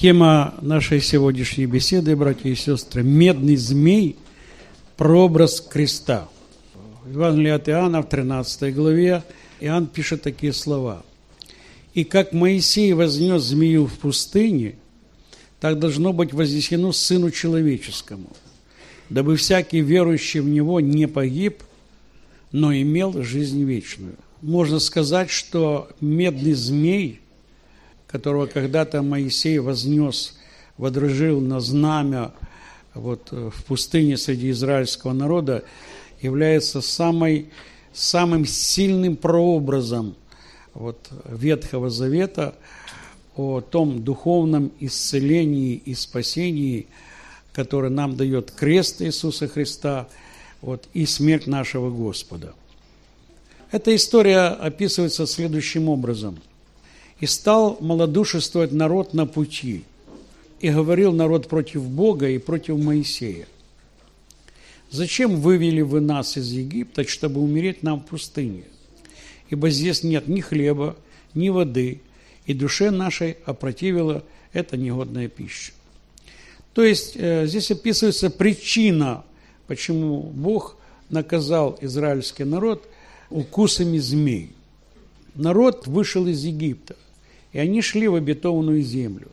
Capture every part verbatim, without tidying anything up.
Тема нашей сегодняшней беседы, братья и сестры, «Медный змей. Прообраз креста». В Евангелии от Иоанна, в тринадцатой главе, Иоанн пишет такие слова. «И как Моисей вознес змею в пустыне, так должно быть вознесено Сыну Человеческому, дабы всякий верующий в Него не погиб, но имел жизнь вечную». Можно сказать, что медный змей, которого когда-то Моисей вознес, водрузил на знамя вот, в пустыне среди израильского народа, является самой, самым сильным прообразом вот, Ветхого Завета о том духовном исцелении и спасении, которое нам дает крест Иисуса Христа вот, и смерть нашего Господа. Эта история описывается следующим образом. «И стал малодушествовать народ на пути, и говорил народ против Бога и против Моисея. Зачем вывели вы нас из Египта, чтобы умереть нам в пустыне? Ибо здесь нет ни хлеба, ни воды, и душе нашей опротивила эта негодная пища». То есть здесь описывается причина, почему Бог наказал израильский народ укусами змей. Народ вышел из Египта, и они шли в обетованную землю.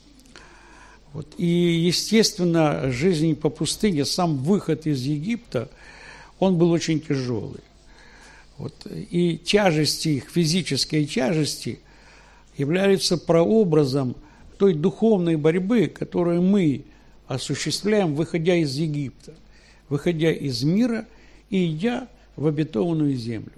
Вот. И, естественно, жизнь по пустыне, сам выход из Египта, он был очень тяжелый. Вот. И тяжести их, физические тяжести, являются прообразом той духовной борьбы, которую мы осуществляем, выходя из Египта, выходя из мира и идя в обетованную землю.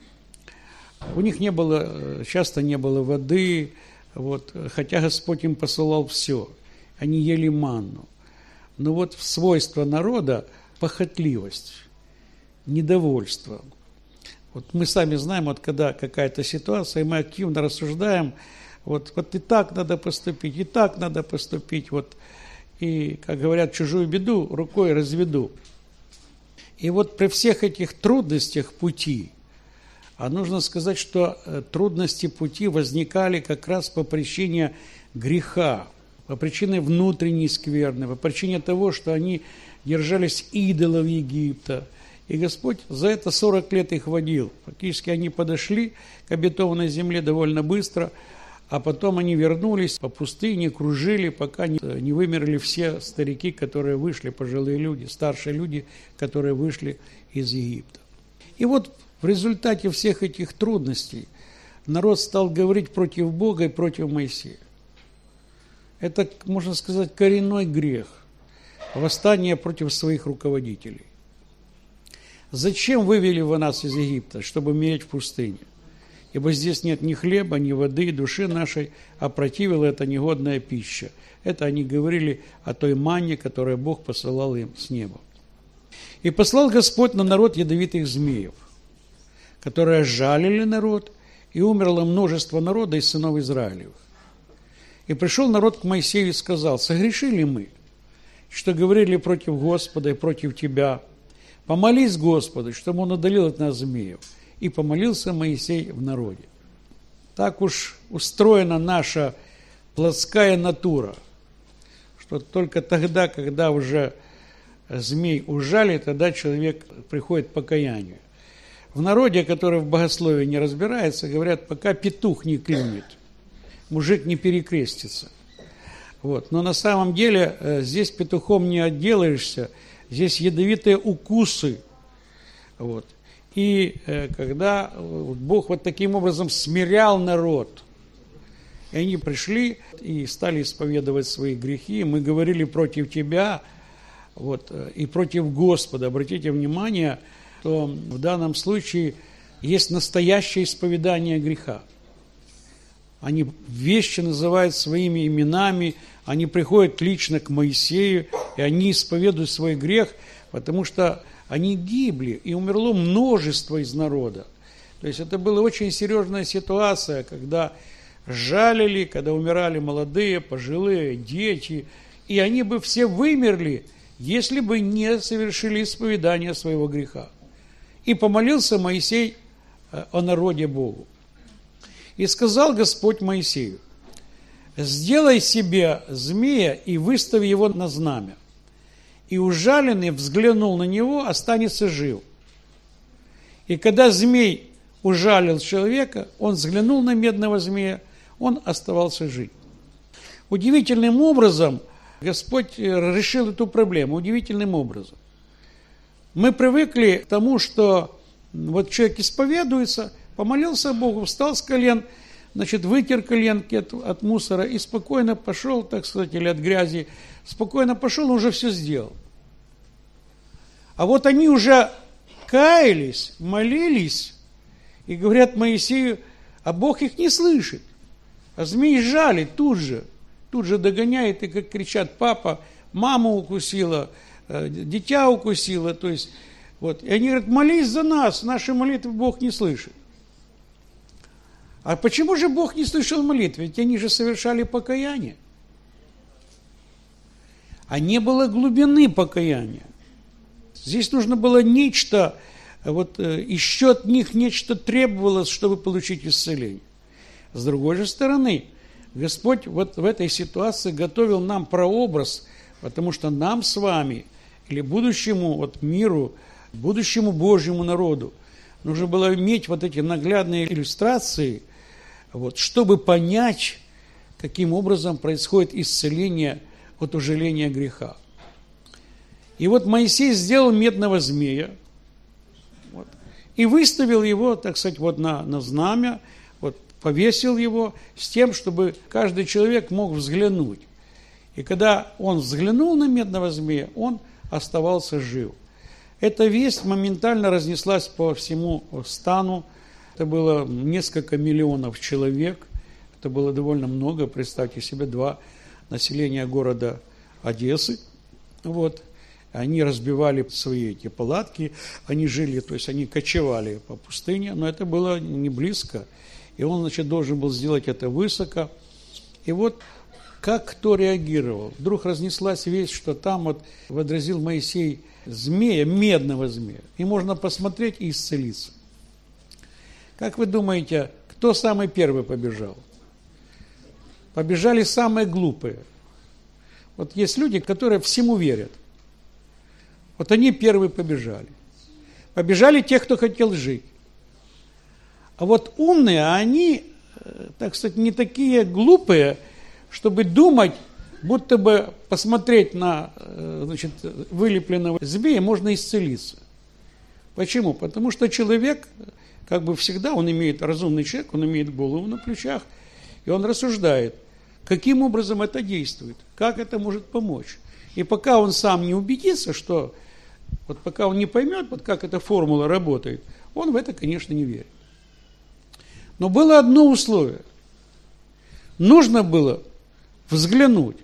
У них не было, часто не было воды, вот, хотя Господь им посылал все. Они ели манну. Но вот свойство народа – похотливость, недовольство. Вот мы сами знаем, вот когда какая-то ситуация, и мы активно рассуждаем, вот, вот и так надо поступить, и так надо поступить, вот, и, как говорят, чужую беду рукой разведу. И вот при всех этих трудностях пути, а нужно сказать, что трудности пути возникали как раз по причине греха, по причине внутренней скверны, по причине того, что они держались идолов Египта. И Господь за это сорок лет их водил. Фактически они подошли к обетованной земле довольно быстро, а потом они вернулись по пустыне, кружили, пока не вымерли все старики, которые вышли, пожилые люди, старшие люди, которые вышли из Египта. И вот в результате всех этих трудностей народ стал говорить против Бога и против Моисея. Это, можно сказать, коренной грех, восстание против своих руководителей. Зачем вывели вы нас из Египта, чтобы умереть в пустыне? Ибо здесь нет ни хлеба, ни воды, души нашей опротивила эта негодная пища. Это они говорили о той манне, которую Бог посылал им с неба. И послал Господь на народ ядовитых змеев, которые жалили народ, и умерло множество народа из сынов Израилевых. И пришел народ к Моисею и сказал: согрешили мы, что говорили против Господа и против тебя. Помолись Господу, чтобы он удалил от нас змеев. И помолился Моисей в народе. Так уж устроена наша плотская натура, что только тогда, когда уже змей ужалит, тогда человек приходит к покаянию. В народе, который в богословии не разбирается, говорят, пока петух не клюнет, мужик не перекрестится. Вот. Но на самом деле здесь петухом не отделаешься, здесь ядовитые укусы. Вот. И э, когда Бог вот таким образом смирял народ, и они пришли и стали исповедовать свои грехи, мы говорили против тебя вот, и против Господа. Обратите внимание, что в данном случае есть настоящее исповедание греха. Они вещи называют своими именами, они приходят лично к Моисею, и они исповедуют свой грех, потому что они гибли, и умерло множество из народа. То есть это была очень серьезная ситуация, когда жалили, когда умирали молодые, пожилые, дети, и они бы все вымерли, если бы не совершили исповедание своего греха. И помолился Моисей о народе Богу. И сказал Господь Моисею: сделай себе змея и выстави его на знамя. И ужаленный взглянул на него, останется жив. И когда змей ужалил человека, он взглянул на медного змея, он оставался жить. Удивительным образом Господь решил эту проблему, удивительным образом. Мы привыкли к тому, что вот человек исповедуется, помолился Богу, встал с колен, значит, вытер коленки от, от мусора и спокойно пошел, так сказать, или от грязи, спокойно пошел, он уже все сделал. А вот они уже каялись, молились и говорят Моисею, а Бог их не слышит. А змей жалит тут же, тут же догоняет и как кричат, папа, маму укусила, дитя укусила, то есть, вот. И они говорят, молись за нас, наши молитвы Бог не слышит. А почему же Бог не слышал молитвы? Ведь они же совершали покаяние. А не было глубины покаяния. Здесь нужно было нечто, вот еще от них нечто требовалось, чтобы получить исцеление. С другой же стороны, Господь вот в этой ситуации готовил нам прообраз, потому что нам с вами, или будущему вот миру, будущему Божьему народу, нужно было иметь вот эти наглядные иллюстрации, вот, чтобы понять, каким образом происходит исцеление от ужаления греха. И вот Моисей сделал медного змея, вот, и выставил его, так сказать, вот на, на знамя, вот, повесил его с тем, чтобы каждый человек мог взглянуть. И когда он взглянул на медного змея, он оставался жив. Эта весть моментально разнеслась по всему стану. Это было несколько миллионов человек. Это было довольно много. Представьте себе, два населения города Одессы. Вот. Они разбивали свои эти палатки. Они жили, то есть они кочевали по пустыне. Но это было не близко. И он, значит, должен был сделать это высоко. И вот как кто реагировал. Вдруг разнеслась весть, что там вот водрузил Моисей змея, медного змея. И можно посмотреть и исцелиться. Как вы думаете, кто самый первый побежал? Побежали самые глупые. Вот есть люди, которые всему верят. Вот они первые побежали. Побежали те, кто хотел жить. А вот умные, они, так сказать, не такие глупые, чтобы думать, будто бы посмотреть на, значит, вылепленного змея можно исцелиться. Почему? Потому что человек, как бы всегда, он имеет, разумный человек, он имеет голову на плечах, и он рассуждает, каким образом это действует, как это может помочь. И пока он сам не убедится, что, вот пока он не поймет, вот как эта формула работает, он в это, конечно, не верит. Но было одно условие. Нужно было взглянуть.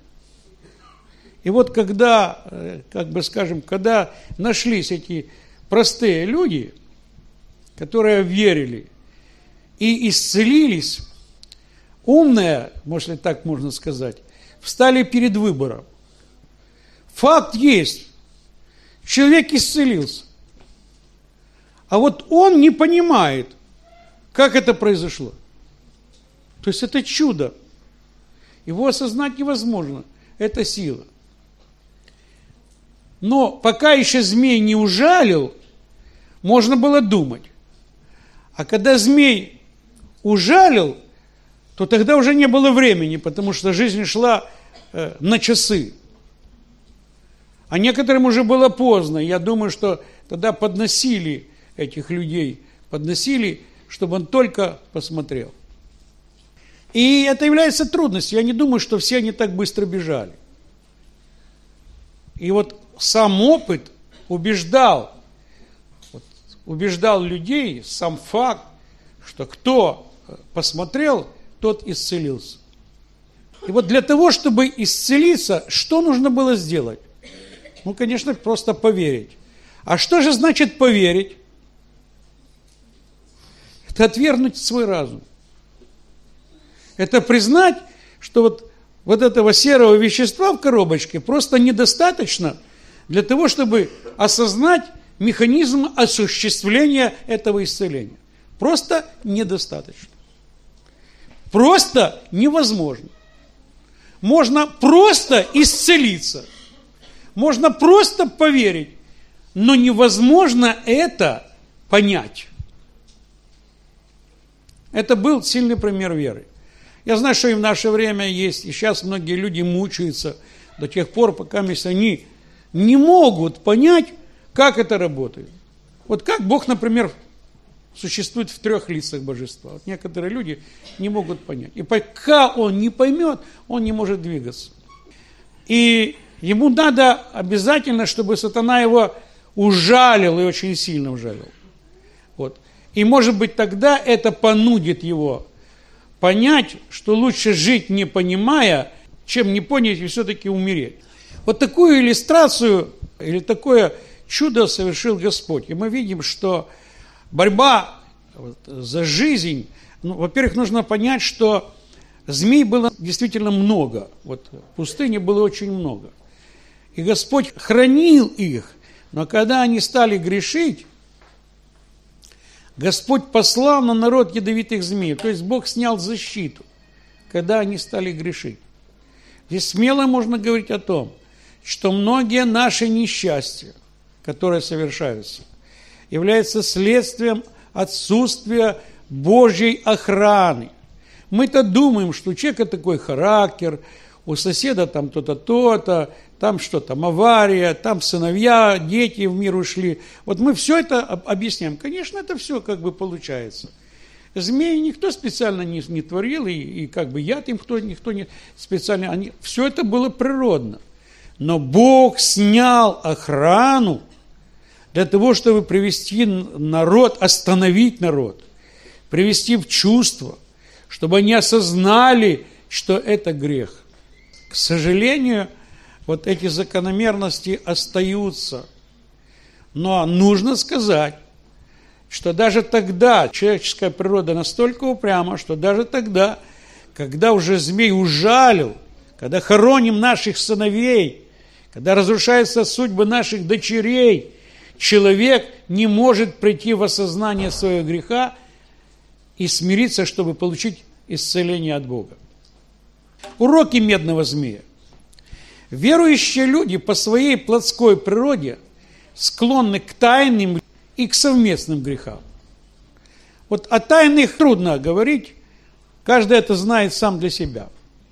И вот когда, как бы скажем, когда нашлись эти простые люди, которые верили и исцелились, умные, может, так можно сказать, встали перед выбором. Факт есть. Человек исцелился. А вот он не понимает, как это произошло. То есть это чудо. Его осознать невозможно. Это сила. Но пока еще змей не ужалил, можно было думать. А когда змей ужалил, то тогда уже не было времени, потому что жизнь шла э, на часы. А некоторым уже было поздно. Я думаю, что тогда подносили этих людей, подносили, чтобы он только посмотрел. И это является трудностью. Я не думаю, что все они так быстро бежали. И вот сам опыт убеждал, вот, убеждал людей, сам факт, что кто посмотрел, тот исцелился. И вот для того, чтобы исцелиться, что нужно было сделать? Ну, конечно, просто поверить. А что же значит поверить? Это отвергнуть свой разум. Это признать, что вот, вот этого серого вещества в коробочке просто недостаточно для того, чтобы осознать механизм осуществления этого исцеления. Просто недостаточно. Просто невозможно. Можно просто исцелиться. Можно просто поверить. Но невозможно это понять. Это был сильный пример веры. Я знаю, что и в наше время есть, и сейчас многие люди мучаются до тех пор, пока они не могут понять, как это работает. Вот как Бог, например, существует в трех лицах божества. Вот некоторые люди не могут понять. И пока он не поймет, он не может двигаться. И ему надо обязательно, чтобы сатана его ужалил, и очень сильно ужалил. Вот. И, может быть, тогда это понудит его понять, что лучше жить, не понимая, чем не понять и все-таки умереть. Вот такую иллюстрацию или такое чудо совершил Господь. И мы видим, что борьба за жизнь, ну, во-первых, нужно понять, что змей было действительно много. Вот в пустыне было очень много. И Господь хранил их, но когда они стали грешить, Господь послал на народ ядовитых змей. То есть Бог снял защиту, когда они стали грешить. Здесь смело можно говорить о том, что многие наши несчастья, которые совершаются, являются следствием отсутствия Божьей охраны. Мы-то думаем, что у человека такой характер, у соседа там то-то, то-то, там что там, авария, там сыновья, дети в мир ушли. Вот мы все это объясняем. Конечно, это все как бы получается. Змеи никто специально не, не творил, и, и как бы яд им кто, никто не специально. Они, все это было природно. Но Бог снял охрану для того, чтобы привести народ, остановить народ, привести в чувство, чтобы они осознали, что это грех. К сожалению, вот эти закономерности остаются. Но нужно сказать, что даже тогда человеческая природа настолько упряма, что даже тогда, когда уже змей ужалил, когда хороним наших сыновей, когда разрушаются судьбы наших дочерей, человек не может прийти в осознание своего греха и смириться, чтобы получить исцеление от Бога. Уроки медного змея. Верующие люди по своей плотской природе склонны к тайным и к совместным грехам. Вот о тайных трудно говорить, каждый это знает сам для себя.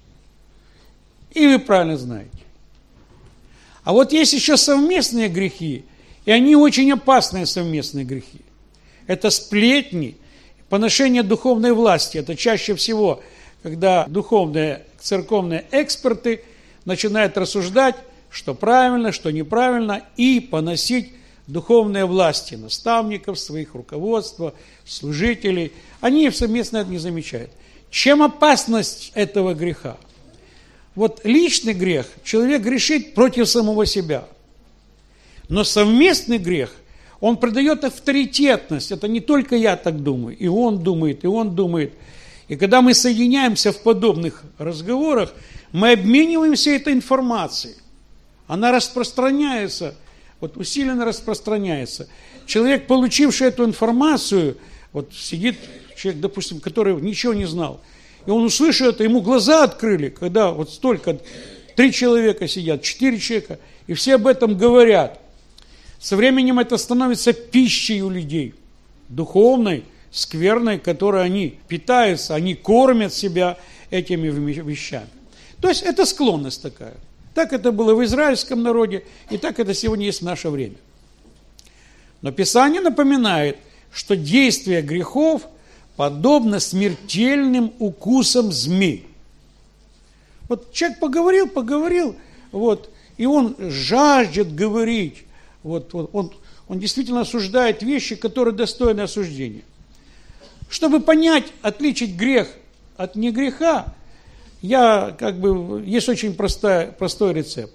И вы правильно знаете. А вот есть еще совместные грехи, и они очень опасные совместные грехи. Это сплетни, поношение духовной власти. Это чаще всего, когда духовные церковные эксперты начинают рассуждать, что правильно, что неправильно, и поносить духовные власти, наставников, своих руководства, служителей. Они совместно это не замечают. Чем опасность этого греха? Вот личный грех, человек грешит против самого себя. Но совместный грех, он придает авторитетность. Это не только я так думаю, и он думает, и он думает. И когда мы соединяемся в подобных разговорах, мы обмениваемся этой информацией. Она распространяется, вот усиленно распространяется. Человек, получивший эту информацию, вот сидит человек, допустим, который ничего не знал, и он услышал это, ему глаза открыли, когда вот столько, три человека сидят, четыре человека, и все об этом говорят. Со временем это становится пищей у людей, духовной, скверной, которой они питаются, они кормят себя этими вещами. То есть это склонность такая. Так это было в израильском народе, и так это сегодня есть в наше время. Но Писание напоминает, что действие грехов подобно смертельным укусам змей. Вот человек поговорил, поговорил, вот, и он жаждет говорить. Вот, вот, он, он действительно осуждает вещи, которые достойны осуждения. Чтобы понять, отличить грех от негреха, я, как бы, есть очень простой, простой рецепт.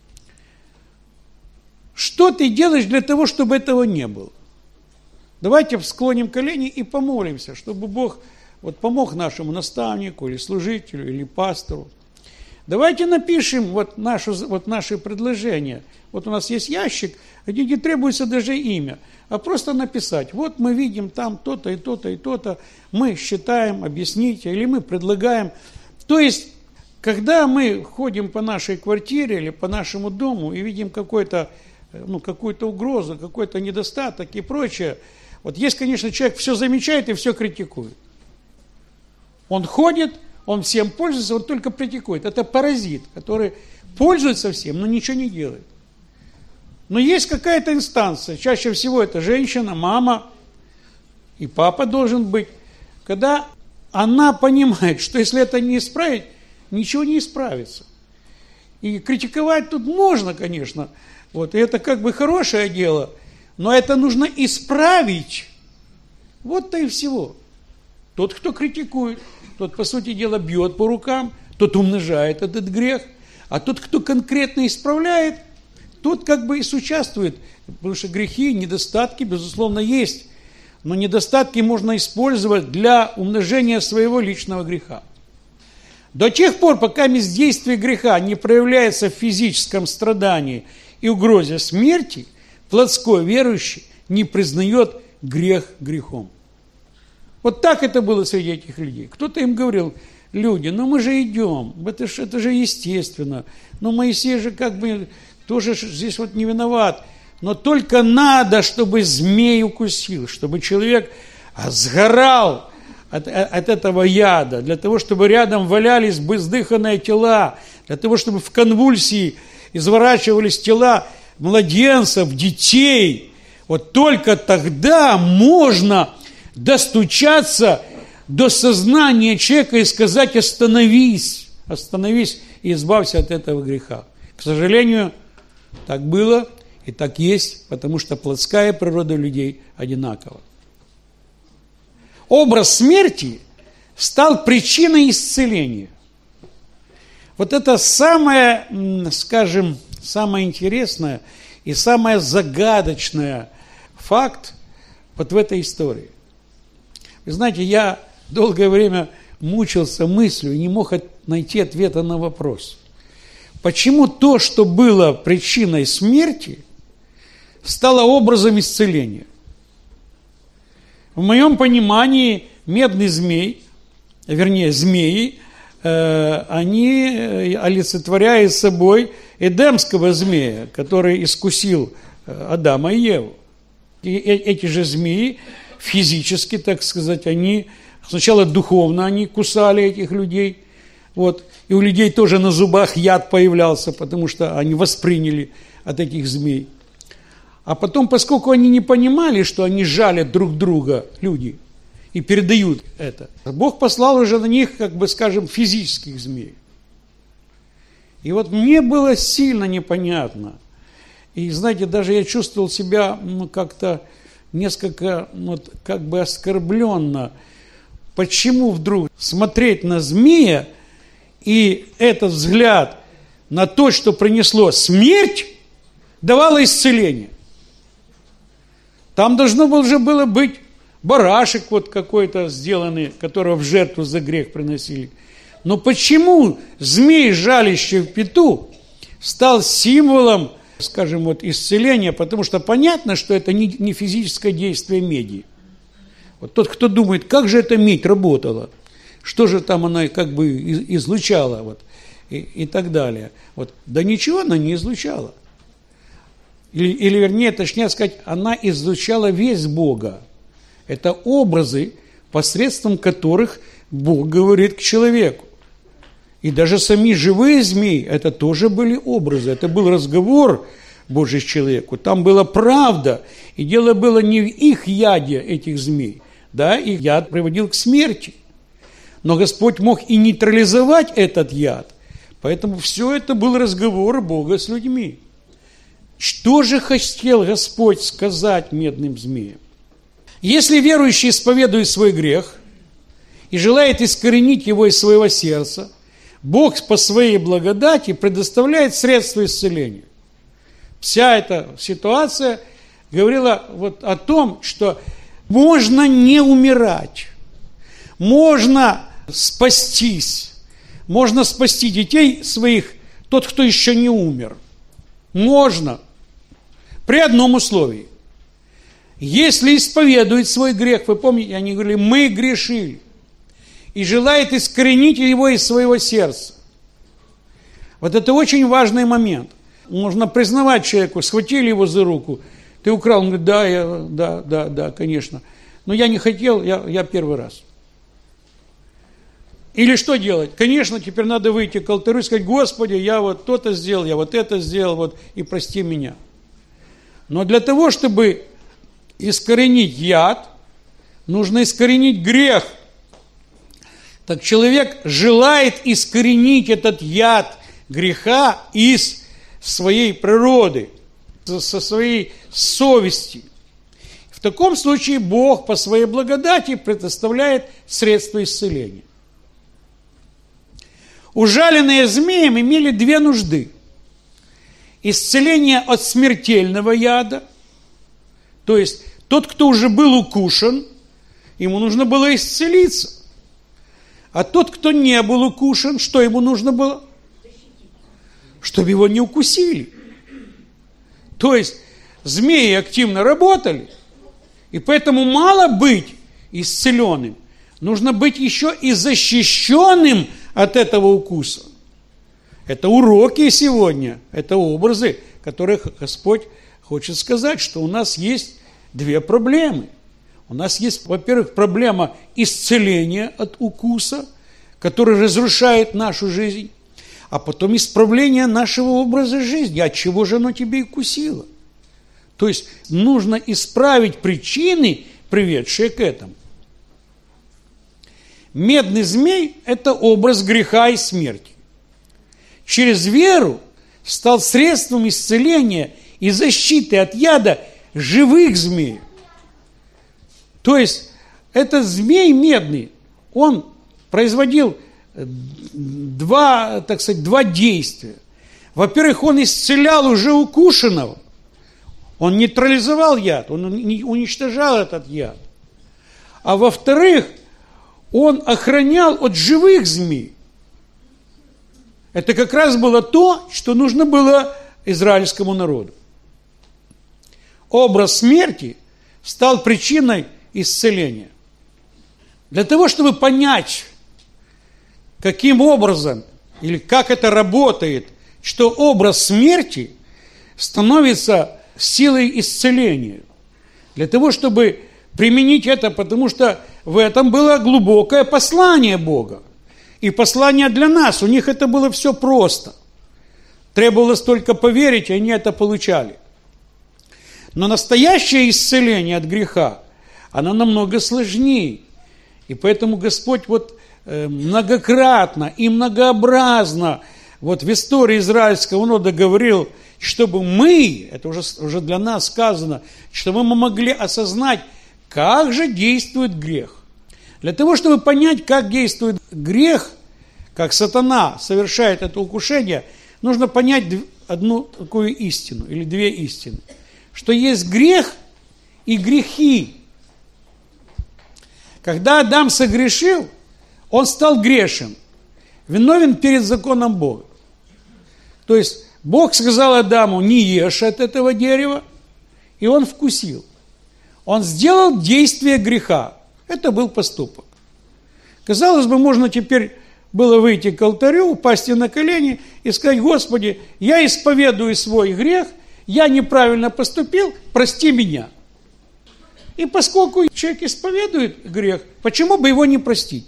Что ты делаешь для того, чтобы этого не было? Давайте склоним колени и помолимся, чтобы Бог вот, помог нашему наставнику, или служителю, или пастору. Давайте напишем вот, нашу, вот наши предложения. Вот у нас есть ящик, где не требуется даже имя, а просто написать. Вот мы видим там то-то и то-то и то-то, мы считаем, объясните, или мы предлагаем. То есть Когда мы ходим по нашей квартире или по нашему дому и видим какой-то, ну, какую-то угрозу, какой-то недостаток и прочее, вот есть, конечно, человек все замечает и все критикует. Он ходит, он всем пользуется, он только критикует. Это паразит, который пользуется всем, но ничего не делает. Но есть какая-то инстанция, чаще всего это женщина, мама и папа должен быть, когда она понимает, что если это не исправить, ничего не исправится. И критиковать тут можно, конечно, вот, и это как бы хорошее дело, но это нужно исправить. Вот-то и всего. Тот, кто критикует, тот, по сути дела, бьет по рукам, тот умножает этот грех, а тот, кто конкретно исправляет, тот как бы и соучаствует, потому что грехи, недостатки, безусловно, есть, но недостатки можно использовать для умножения своего личного греха. До тех пор, пока действие греха не проявляется в физическом страдании и угрозе смерти, плотской верующий не признает грех грехом. Вот так это было среди этих людей. Кто-то им говорил: люди, ну мы же идем, это же, это же естественно, но Моисей же как бы тоже здесь вот не виноват, но только надо, чтобы змей укусил, чтобы человек сгорал от, от этого яда, для того, чтобы рядом валялись бездыханные тела, для того, чтобы в конвульсии изворачивались тела младенцев, детей. Вот только тогда можно достучаться до сознания человека и сказать: остановись, остановись и избавься от этого греха. К сожалению, так было и так есть, потому что плотская природа людей одинакова. Образ смерти стал причиной исцеления. Вот это самое, скажем, самое интересное и самое загадочное факт вот в этой истории. Вы знаете, я долгое время мучился мыслью и не мог найти ответа на вопрос. Почему то, что было причиной смерти, стало образом исцеления? В моем понимании медный змей, вернее змеи, э, они олицетворяют собой эдемского змея, который искусил Адама и Еву. И эти же змеи физически, так сказать, они сначала духовно они кусали этих людей, вот, и у людей тоже на зубах яд появлялся, потому что они восприняли от этих змей. А потом, поскольку они не понимали, что они жалят друг друга, люди, и передают это, Бог послал уже на них, как бы скажем, физических змей. И вот мне было сильно непонятно. И, знаете, даже я чувствовал себя, ну, как-то несколько, вот, как бы оскорбленно. Почему вдруг смотреть на змея и этот взгляд на то, что принесло смерть, давало исцеление? Там должно было уже было быть барашек вот какой-то сделанный, которого в жертву за грех приносили. Но почему змей, жалящий в пяту, стал символом, скажем, вот исцеления? Потому что понятно, что это не, не физическое действие меди. Вот тот, кто думает, как же эта медь работала, что же там она как бы излучала, вот, и, и так далее. Вот, да ничего она не излучала. Или, или, вернее, точнее сказать, она излучала весь Бога. Это образы, посредством которых Бог говорит к человеку. И даже сами живые змеи, это тоже были образы, это был разговор Божий с человеком. Там была правда, и дело было не в их яде, этих змей. Да, их яд приводил к смерти. Но Господь мог и нейтрализовать этот яд. Поэтому все это был разговор Бога с людьми. Что же хотел Господь сказать медным змеям? Если верующий исповедует свой грех и желает искоренить его из своего сердца, Бог по своей благодати предоставляет средства исцеления. Вся эта ситуация говорила вот о том, что можно не умирать, можно спастись, можно спасти детей своих, тот, кто еще не умер. Можно, при одном условии. Если исповедует свой грех, вы помните, они говорили, мы грешили, и желает искоренить его из своего сердца, Вот это очень важный момент. Можно признавать человеку, схватили его за руку, ты украл, он говорит, да, я, да, да, да, конечно. Но я не хотел, я, я первый раз. Или что делать? Конечно, теперь надо выйти к алтарю и сказать, Господи, я вот то-то сделал, я вот это сделал, вот, и прости меня. Но для того, чтобы искоренить яд, нужно искоренить грех. Так человек желает искоренить этот яд греха из своей природы, со своей совести. В таком случае Бог по своей благодати предоставляет средства исцеления. Ужаленные змеем имели две нужды. Исцеление от смертельного яда, то есть тот, кто уже был укушен, ему нужно было исцелиться. А тот, кто не был укушен, что ему нужно было? Чтобы его не укусили. То есть змеи активно работали, и поэтому мало быть исцеленным, нужно быть еще и защищенным от этого укуса. Это уроки сегодня, это образы, которые Господь хочет сказать, что у нас есть две проблемы. У нас есть, во-первых, проблема исцеления от укуса, который разрушает нашу жизнь, а потом исправление нашего образа жизни. От чего же оно тебе и укусило? То есть нужно исправить причины, приведшие к этому. Медный змей – это образ греха и смерти. Через веру стал средством исцеления и защиты от яда живых змей. То есть этот змей медный, он производил два, так сказать, два действия. Во-первых, он исцелял уже укушенного. Он нейтрализовал яд, он уничтожал этот яд. А во-вторых, он охранял от живых змей. Это как раз было то, что нужно было израильскому народу. Образ смерти стал причиной исцеления. Для того, чтобы понять, каким образом или как это работает, что образ смерти становится силой исцеления. Для того, чтобы применить это, потому что в этом было глубокое послание Бога. И послание для нас. У них это было все просто. Требовалось только поверить, и они это получали. Но настоящее исцеление от греха, оно намного сложнее. И поэтому Господь вот многократно и многообразно вот в истории израильского народа говорил, чтобы мы, это уже, уже для нас сказано, чтобы мы могли осознать, как же действует грех. Для того, чтобы понять, как действует грех, как сатана совершает это укушение, нужно понять одну такую истину, или две истины. Что есть грех и грехи. Когда Адам согрешил, он стал грешен, виновен перед законом Бога. То есть Бог сказал Адаму, не ешь от этого дерева, и он вкусил. Он сделал действие греха. Это был поступок. Казалось бы, можно теперь было выйти к алтарю, упасть на колени и сказать, Господи, я исповедую свой грех, я неправильно поступил, прости меня. И поскольку человек исповедует грех, почему бы его не простить?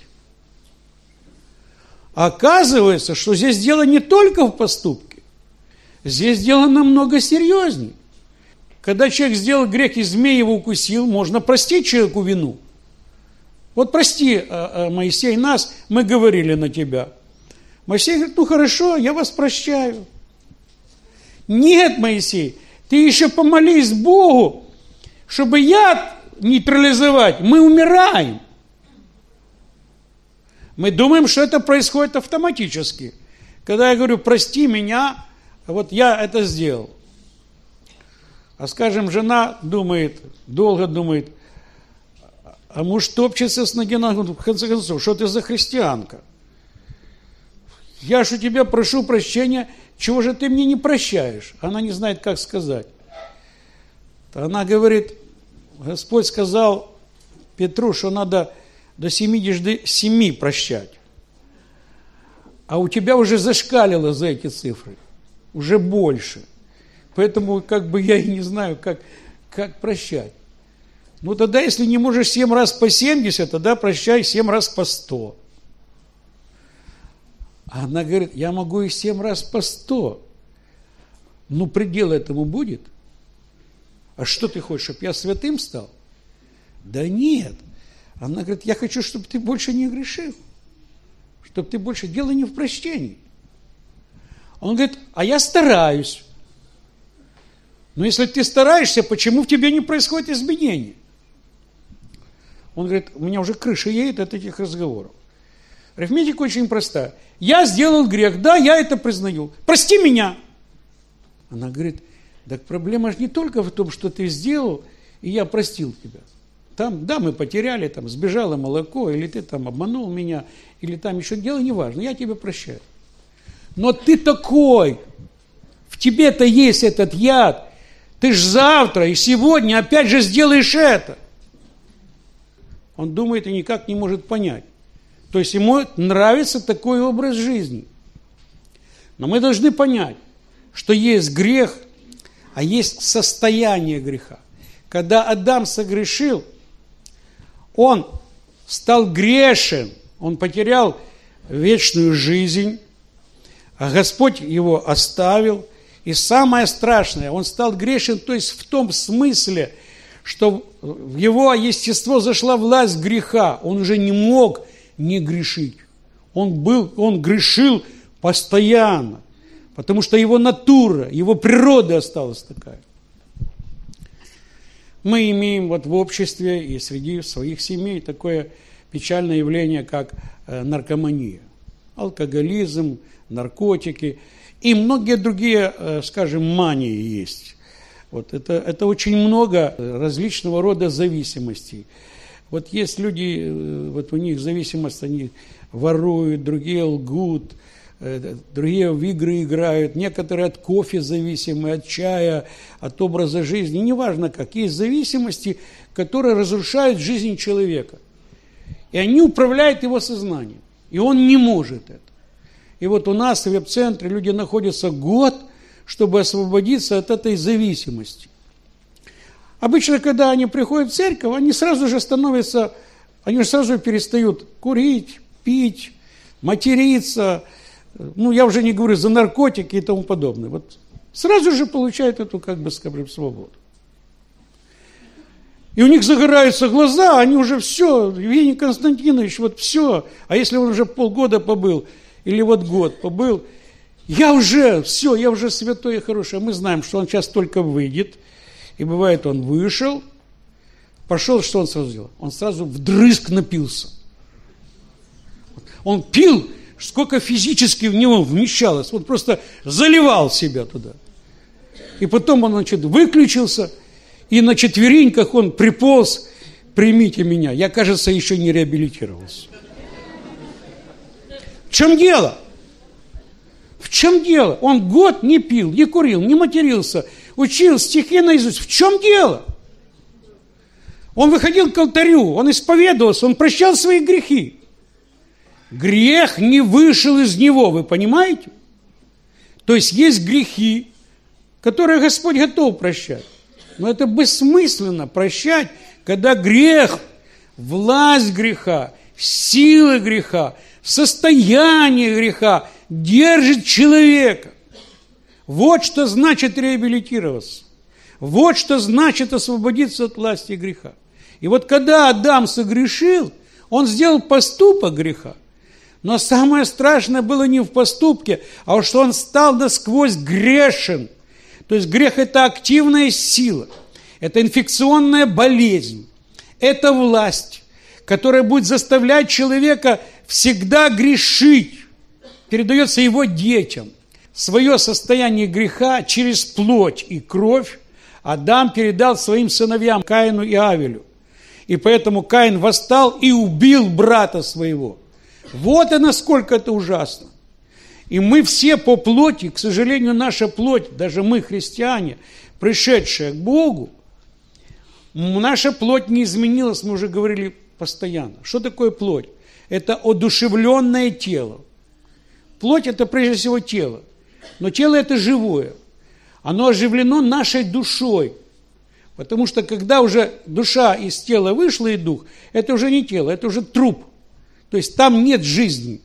Оказывается, что здесь дело не только в поступке, здесь дело намного серьезнее. Когда человек сделал грех и змей его укусил, можно простить человеку вину. Вот прости, Моисей, нас, мы говорили на тебя. Моисей говорит, ну хорошо, я вас прощаю. Нет, Моисей, ты еще помолись Богу, чтобы яд нейтрализовать, мы умираем. Мы думаем, что это происходит автоматически. Когда я говорю, прости меня, вот я это сделал. А скажем, жена думает, долго думает, а муж топчется с ноги на ногу, в конце концов, что ты за христианка? Я же у тебя прошу прощения, чего же ты мне не прощаешь? Она не знает, как сказать. Она говорит, Господь сказал Петру, что надо до семидесяти семи прощать. А у тебя уже зашкалило за эти цифры, уже больше. Поэтому как бы я и не знаю, как, как прощать. Ну тогда, если не можешь семь раз по семьдесят, тогда прощай семь раз по сто. А она говорит, я могу и семь раз по сто. Ну, предел этому будет. А что ты хочешь, чтобы я святым стал? Да нет. Она говорит, я хочу, чтобы ты больше не грешил. Чтобы ты больше... Дело не в прощении. Он говорит, а я стараюсь. Но если ты стараешься, почему в тебе не происходит изменений? Он говорит, у меня уже крыша едет от этих разговоров. Арифметика очень простая. Я сделал грех, да, я это признаю. Прости меня. Она говорит, так проблема же не только в том, что ты сделал, и я простил тебя. Там, да, мы потеряли, там, сбежало молоко, или ты там обманул меня, или там еще дело не важно, я тебя прощаю. Но ты такой, в тебе-то есть этот яд, ты ж завтра и сегодня опять же сделаешь это. Он думает и никак не может понять. То есть ему нравится такой образ жизни. Но мы должны понять, что есть грех, а есть состояние греха. Когда Адам согрешил, он стал грешен, он потерял вечную жизнь, а Господь его оставил. И самое страшное, он стал грешен, то есть в том смысле, что в его естество зашла власть греха. Он уже не мог не грешить. Он был, он грешил постоянно, потому что его натура, его природа осталась такая. Мы имеем вот в обществе и среди своих семей такое печальное явление, как наркомания, алкоголизм, наркотики и многие другие, скажем, мании есть. Вот это, это очень много различного рода зависимостей. Вот есть люди, вот у них зависимость, они воруют, другие лгут, другие в игры играют, некоторые от кофе зависимы, от чая, от образа жизни, неважно как. Есть зависимости, которые разрушают жизнь человека. И они управляют его сознанием. И он не может это. И вот у нас в веб-центре люди находятся год, чтобы освободиться от этой зависимости. Обычно, когда они приходят в церковь, они сразу же становятся, они сразу перестают курить, пить, материться. Ну, я уже не говорю за наркотики и тому подобное. Вот сразу же получают эту, как бы скажем, свободу. И у них загораются глаза, они уже все, Евгений Константинович, вот все. А если он уже полгода побыл, или вот год побыл, я уже, все, я уже святой и хороший. А мы знаем, что он сейчас только выйдет. И бывает, он вышел, пошел, что он сразу сделал? Он сразу вдрызг напился. Он пил, сколько физически в него вмещалось. Он просто заливал себя туда. И потом он, значит, выключился, и на четвереньках он приполз, примите меня. Я, кажется, еще не реабилитировался. В чем дело? В чем дело? Он год не пил, не курил, не матерился, учил стихи наизусть. В чем дело? Он выходил к алтарю, он исповедовался, он прощал свои грехи. Грех не вышел из него, вы понимаете? То есть есть грехи, которые Господь готов прощать. Но это бессмысленно прощать, когда грех, власть греха, сила греха, состояние греха держит человека. Вот что значит реабилитироваться. Вот что значит освободиться от власти греха. И вот когда Адам согрешил, он сделал поступок греха. Но самое страшное было не в поступке, а что он стал насквозь грешен. То есть грех – это активная сила, это инфекционная болезнь, это власть, которая будет заставлять человека всегда грешить. Передается его детям. Свое состояние греха через плоть и кровь Адам передал своим сыновьям Каину и Авелю. И поэтому Каин восстал и убил брата своего. Вот и насколько это ужасно. И мы все по плоти, к сожалению, наша плоть, даже мы, христиане, пришедшие к Богу, наша плоть не изменилась, мы уже говорили постоянно. Что такое плоть? Это одушевленное тело. Плоть – это прежде всего тело. Но тело – это живое. Оно оживлено нашей душой. Потому что когда уже душа из тела вышла и дух, это уже не тело, это уже труп. То есть там нет жизни.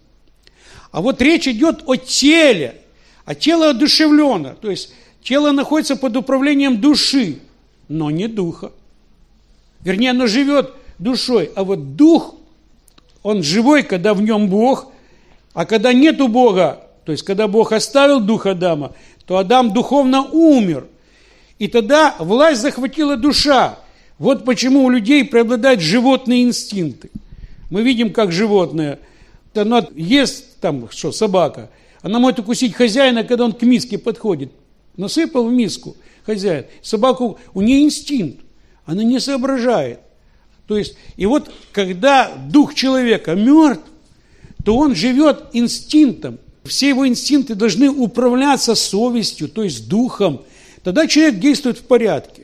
А вот речь идет о теле. А тело одушевлено. То есть тело находится под управлением души, но не духа. Вернее, оно живет душой. А вот дух, он живой, когда в нем Бог. А когда нету Бога, то есть когда Бог оставил дух Адама, то Адам духовно умер. И тогда власть захватила душа. Вот почему у людей преобладают животные инстинкты. Мы видим, как животное, оно ест, там, что, собака, она может укусить хозяина, когда он к миске подходит. Насыпал в миску хозяин. Собаку, у нее инстинкт, она не соображает. То есть, и вот, когда дух человека мертв, то он живет инстинктом. Все его инстинкты должны управляться совестью, то есть духом. Тогда человек действует в порядке.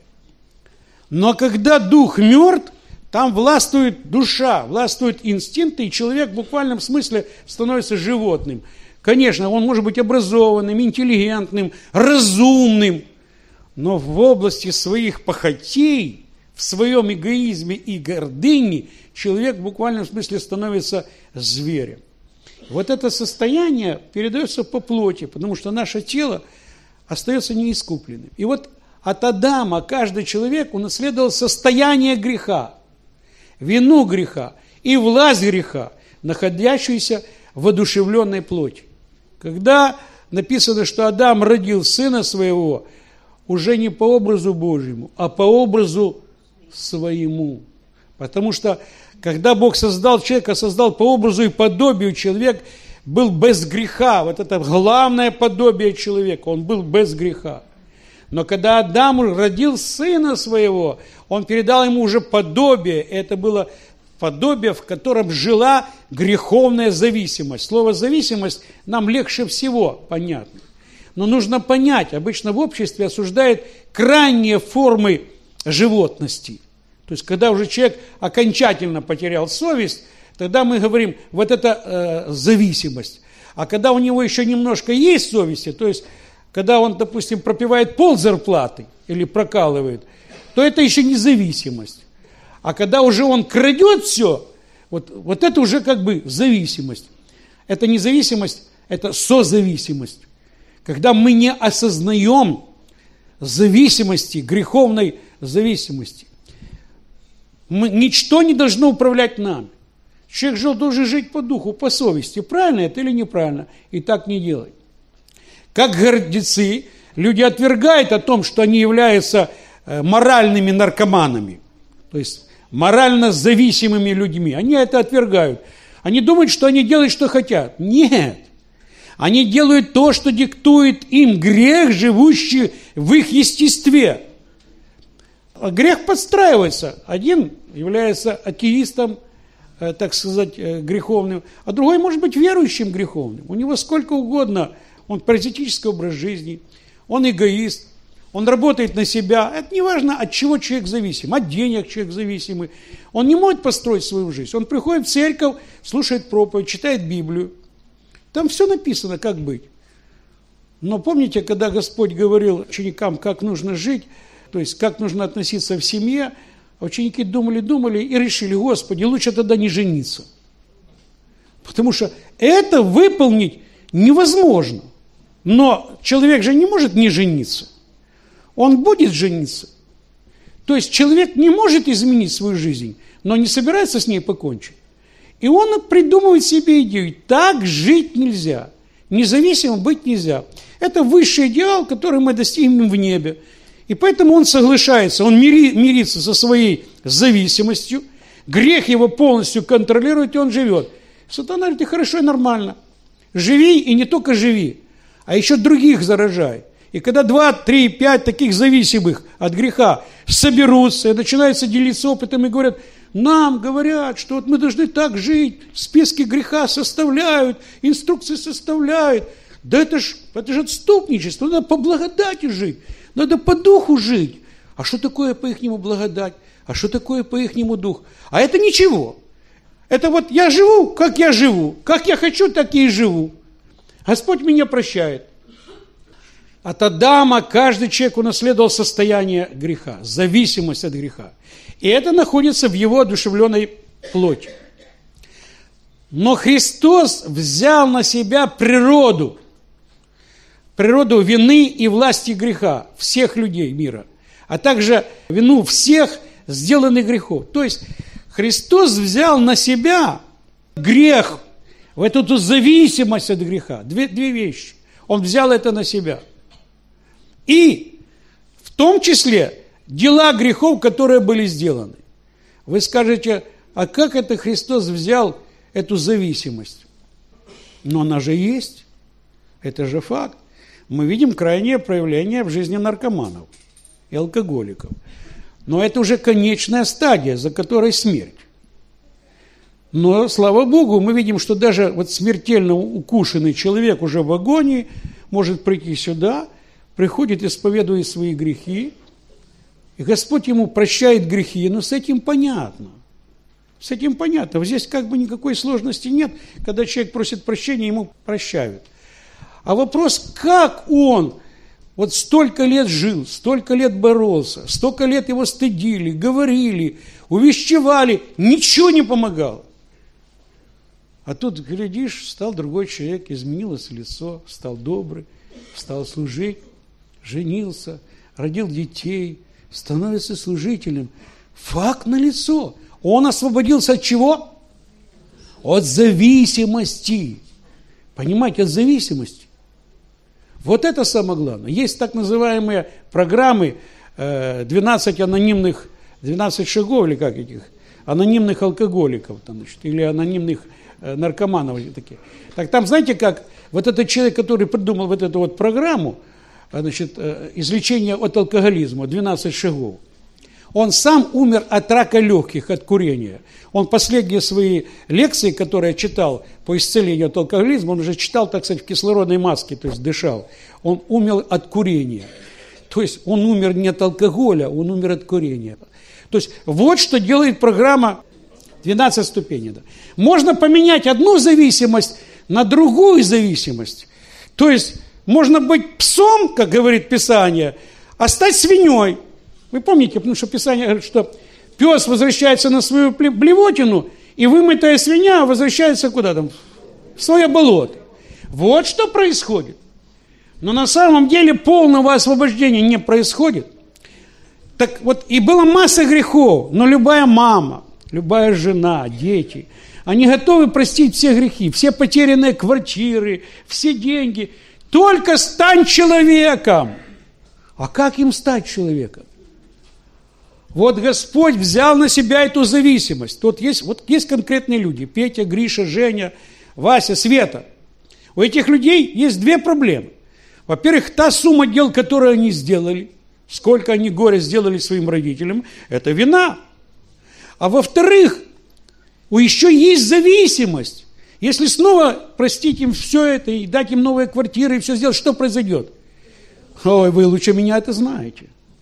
Но когда дух мертв, там властвует душа, властвуют инстинкты, и человек в буквальном смысле становится животным. Конечно, он может быть образованным, интеллигентным, разумным, но в области своих похотей, в своем эгоизме и гордыне, человек в буквальном смысле становится зверем. Вот это состояние передается по плоти, потому что наше тело остается неискупленным. И вот от Адама каждый человек унаследовал состояние греха, вину греха и власть греха, находящуюся в одушевленной плоти. Когда написано, что Адам родил сына своего, уже не по образу Божьему, а по образу своему. Потому что, когда Бог создал человека, создал по образу и подобию, человек был без греха. Вот это главное подобие человека, он был без греха. Но когда Адам родил сына своего, он передал ему уже подобие. Это было подобие, в котором жила греховная зависимость. Слово «зависимость» нам легче всего понятно. Но нужно понять, обычно в обществе осуждают крайние формы животности. То есть, когда уже человек окончательно потерял совесть, тогда мы говорим, вот это э, зависимость. А когда у него еще немножко есть совести, то есть, когда он, допустим, пропивает пол зарплаты или прокалывает, то это еще не зависимость. А когда уже он крадет все, вот, вот это уже как бы зависимость. Это не зависимость, это созависимость. Когда мы не осознаем зависимости, греховной зависимости. Мы, ничто не должно управлять нами. Человек жил, должен жить по духу, по совести. Правильно это или неправильно? И так не делать. Как гордецы, люди отвергают о том, что они являются моральными наркоманами. То есть морально зависимыми людьми. Они это отвергают. Они думают, что они делают, что хотят. Нет. Они делают то, что диктует им грех, живущий в их естестве. Грех подстраивается. Один является атеистом, так сказать, греховным, а другой может быть верующим греховным. У него сколько угодно, он паразитический образ жизни, он эгоист, он работает на себя. Это не важно, от чего человек зависим, от денег человек зависимый. Он не может построить свою жизнь. Он приходит в церковь, слушает проповедь, читает Библию. Там все написано, как быть. Но помните, когда Господь говорил ученикам, как нужно жить, то есть как нужно относиться в семье, ученики думали-думали и решили, Господи, лучше тогда не жениться. Потому что это выполнить невозможно. Но человек же не может не жениться. Он будет жениться. То есть человек не может изменить свою жизнь, но не собирается с ней покончить. И он придумывает себе идею. Так жить нельзя. Независимым быть нельзя. Это высший идеал, который мы достигнем в небе. И поэтому он соглашается, он мири, мирится со своей зависимостью, грех его полностью контролирует, и он живет. Сатана говорит, и хорошо, и нормально. Живи, и не только живи, а еще других заражай. И когда два, три, пять таких зависимых от греха соберутся и начинаются делиться опытом и говорят, нам говорят, что вот мы должны так жить, списки греха составляют, инструкции составляют. Да это ж, это же отступничество, надо по благодати жить. Надо по духу жить. А что такое по-ихнему благодать? А что такое по-ихнему дух? А это ничего. Это вот я живу, как я живу. Как я хочу, так и живу. Господь меня прощает. От Адама каждый человек унаследовал состояние греха, зависимость от греха. И это находится в его одушевленной плоти. Но Христос взял на себя природу, природу вины и власти греха всех людей мира, а также вину всех сделанных грехов. То есть Христос взял на себя грех, в эту зависимость от греха. Две, две вещи. Он взял это на себя. И в том числе дела грехов, которые были сделаны. Вы скажете, а как это Христос взял эту зависимость? Но она же есть. Это же факт. Мы видим крайнее проявление в жизни наркоманов и алкоголиков. Но это уже конечная стадия, за которой смерть. Но, слава Богу, мы видим, что даже вот смертельно укушенный человек уже в агонии может прийти сюда, приходит, исповедуя свои грехи, и Господь ему прощает грехи. Но с этим понятно. С этим понятно. Здесь как бы никакой сложности нет, когда человек просит прощения, ему прощают. А вопрос, как он вот столько лет жил, столько лет боролся, столько лет его стыдили, говорили, увещевали, ничего не помогало. А тут, глядишь, стал другой человек, изменилось лицо, стал добрый, стал служить, женился, родил детей, становится служителем. Факт налицо. Он освободился от чего? От зависимости. Понимаете, от зависимости. Вот это самое главное. Есть так называемые программы, двенадцать анонимных, двенадцать шагов, или как этих, анонимных алкоголиков, там, значит, или анонимных наркоманов такие. Так там, знаете как, вот этот человек, который придумал вот эту вот программу, значит, излечения от алкоголизма, двенадцать шагов, он сам умер от рака легких, от курения. Он последние свои лекции, которые читал по исцелению от алкоголизма, он уже читал, так сказать, в кислородной маске, то есть дышал. Он умер от курения. То есть он умер не от алкоголя, он умер от курения. То есть вот что делает программа двенадцать ступеней. Да. Можно поменять одну зависимость на другую зависимость. То есть можно быть псом, как говорит Писание, а стать свиньей. Вы помните, потому что Писание говорит, что пес возвращается на свою блевотину, и вымытая свинья возвращается куда там? В свое болото. Вот что происходит. Но на самом деле полного освобождения не происходит. Так вот, и была масса грехов, но любая мама, любая жена, дети, они готовы простить все грехи, все потерянные квартиры, все деньги. Только стань человеком. А как им стать человеком? Вот Господь взял на себя эту зависимость. Тут есть, вот есть конкретные люди. Петя, Гриша, Женя, Вася, Света. У этих людей есть две проблемы. Во-первых, та сумма дел, которую они сделали, сколько они горя сделали своим родителям, это вина. А во-вторых, еще есть зависимость. Если снова простить им все это и дать им новые квартиры и все сделать, что произойдет? Ой, вы лучше меня это знаете.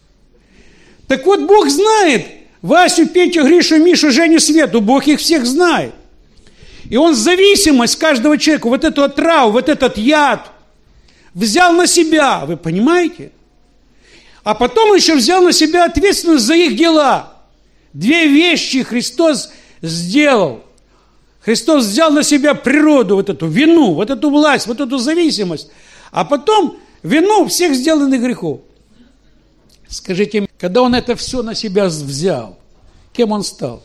Так вот, Бог знает Васю, Петю, Гришу, Мишу, Женю, Свету. Бог их всех знает. И Он зависимость каждого человека, вот эту отраву, вот этот яд взял на себя. Вы понимаете? А потом еще взял на себя ответственность за их дела. Две вещи Христос сделал. Христос взял на себя природу, вот эту вину, вот эту власть, вот эту зависимость. А потом вину всех сделанных грехов. Скажите, когда Он это все на себя взял, кем Он стал?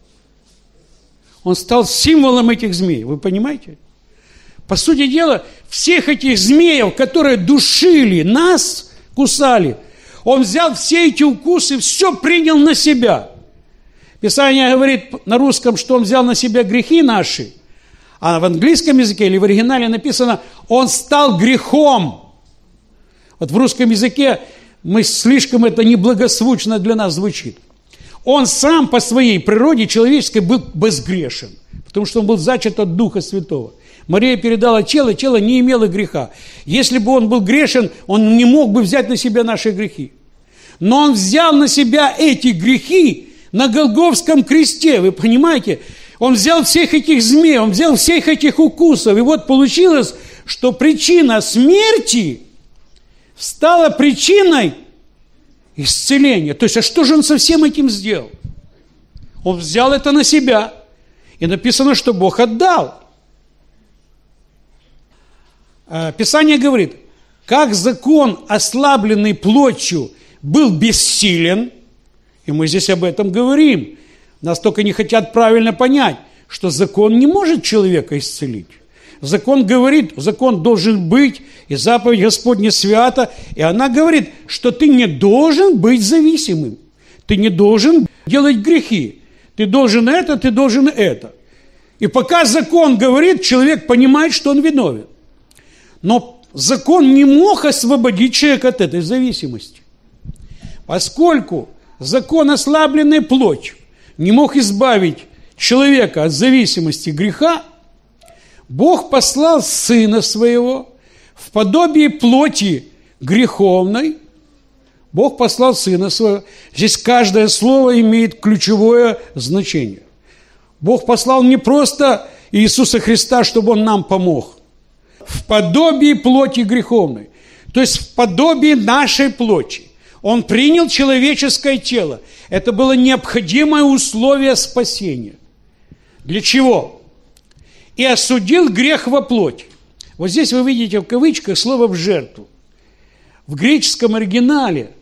Он стал символом этих змей, вы понимаете? По сути дела, всех этих змеев, которые душили нас, кусали, Он взял все эти укусы, все принял на себя. Писание говорит на русском, что Он взял на себя грехи наши, а в английском языке или в оригинале написано, Он стал грехом. Вот в русском языке мы слишком это неблагозвучно для нас звучит. Он сам по своей природе человеческой был безгрешен, потому что Он был зачат от Духа Святого. Мария передала тело, тело не имело греха. Если бы Он был грешен, Он не мог бы взять на себя наши грехи. Но Он взял на себя эти грехи на Голгофском кресте, вы понимаете? Он взял всех этих змей, Он взял всех этих укусов. И вот получилось, что причина смерти стала причиной исцеления. То есть, а что же он со всем этим сделал? Он взял это на себя. И написано, что Бог отдал. Писание говорит, как закон, ослабленный плотью, был бессилен, и мы здесь об этом говорим, нас только не хотят правильно понять, что закон не может человека исцелить. Закон говорит, закон должен быть, и заповедь Господня свята, и она говорит, что ты не должен быть зависимым, ты не должен делать грехи, ты должен это, ты должен это. И пока закон говорит, человек понимает, что он виновен. Но закон не мог освободить человека от этой зависимости. Поскольку закон, ослабленный плотью, не мог избавить человека от зависимости греха, Бог послал Сына Своего в подобие плоти греховной. Бог послал Сына Своего. Здесь каждое слово имеет ключевое значение. Бог послал не просто Иисуса Христа, чтобы Он нам помог. В подобии плоти греховной. То есть в подобии нашей плоти. Он принял человеческое тело. Это было необходимое условие спасения. Для чего? И осудил грех во плоти. Вот здесь вы видите в кавычках слово «в жертву». В греческом оригинале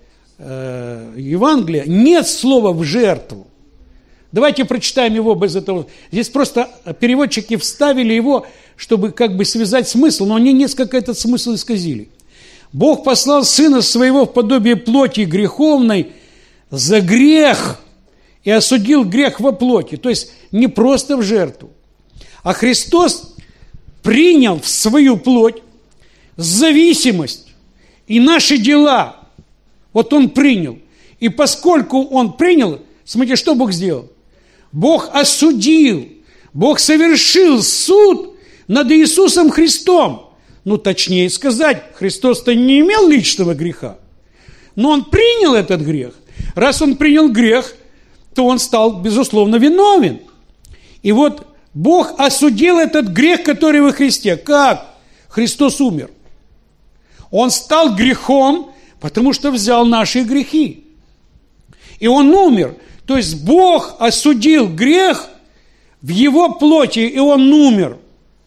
э, Евангелия нет слова «в жертву». Давайте прочитаем его без этого. Здесь просто переводчики вставили его, чтобы как бы связать смысл, но они несколько этот смысл исказили. Бог послал Сына Своего в подобие плоти греховной за грех и осудил грех во плоти. То есть не просто в жертву. А Христос принял в свою плоть зависимость и наши дела. Вот Он принял. И поскольку Он принял, смотрите, что Бог сделал? Бог осудил, Бог совершил суд над Иисусом Христом. Ну, точнее сказать, Христос-то не имел личного греха, но Он принял этот грех. Раз Он принял грех, то Он стал, безусловно, виновен. И вот Бог осудил этот грех, который во Христе. Как? Христос умер. Он стал грехом, потому что взял наши грехи. И Он умер. То есть Бог осудил грех в Его плоти, и Он умер.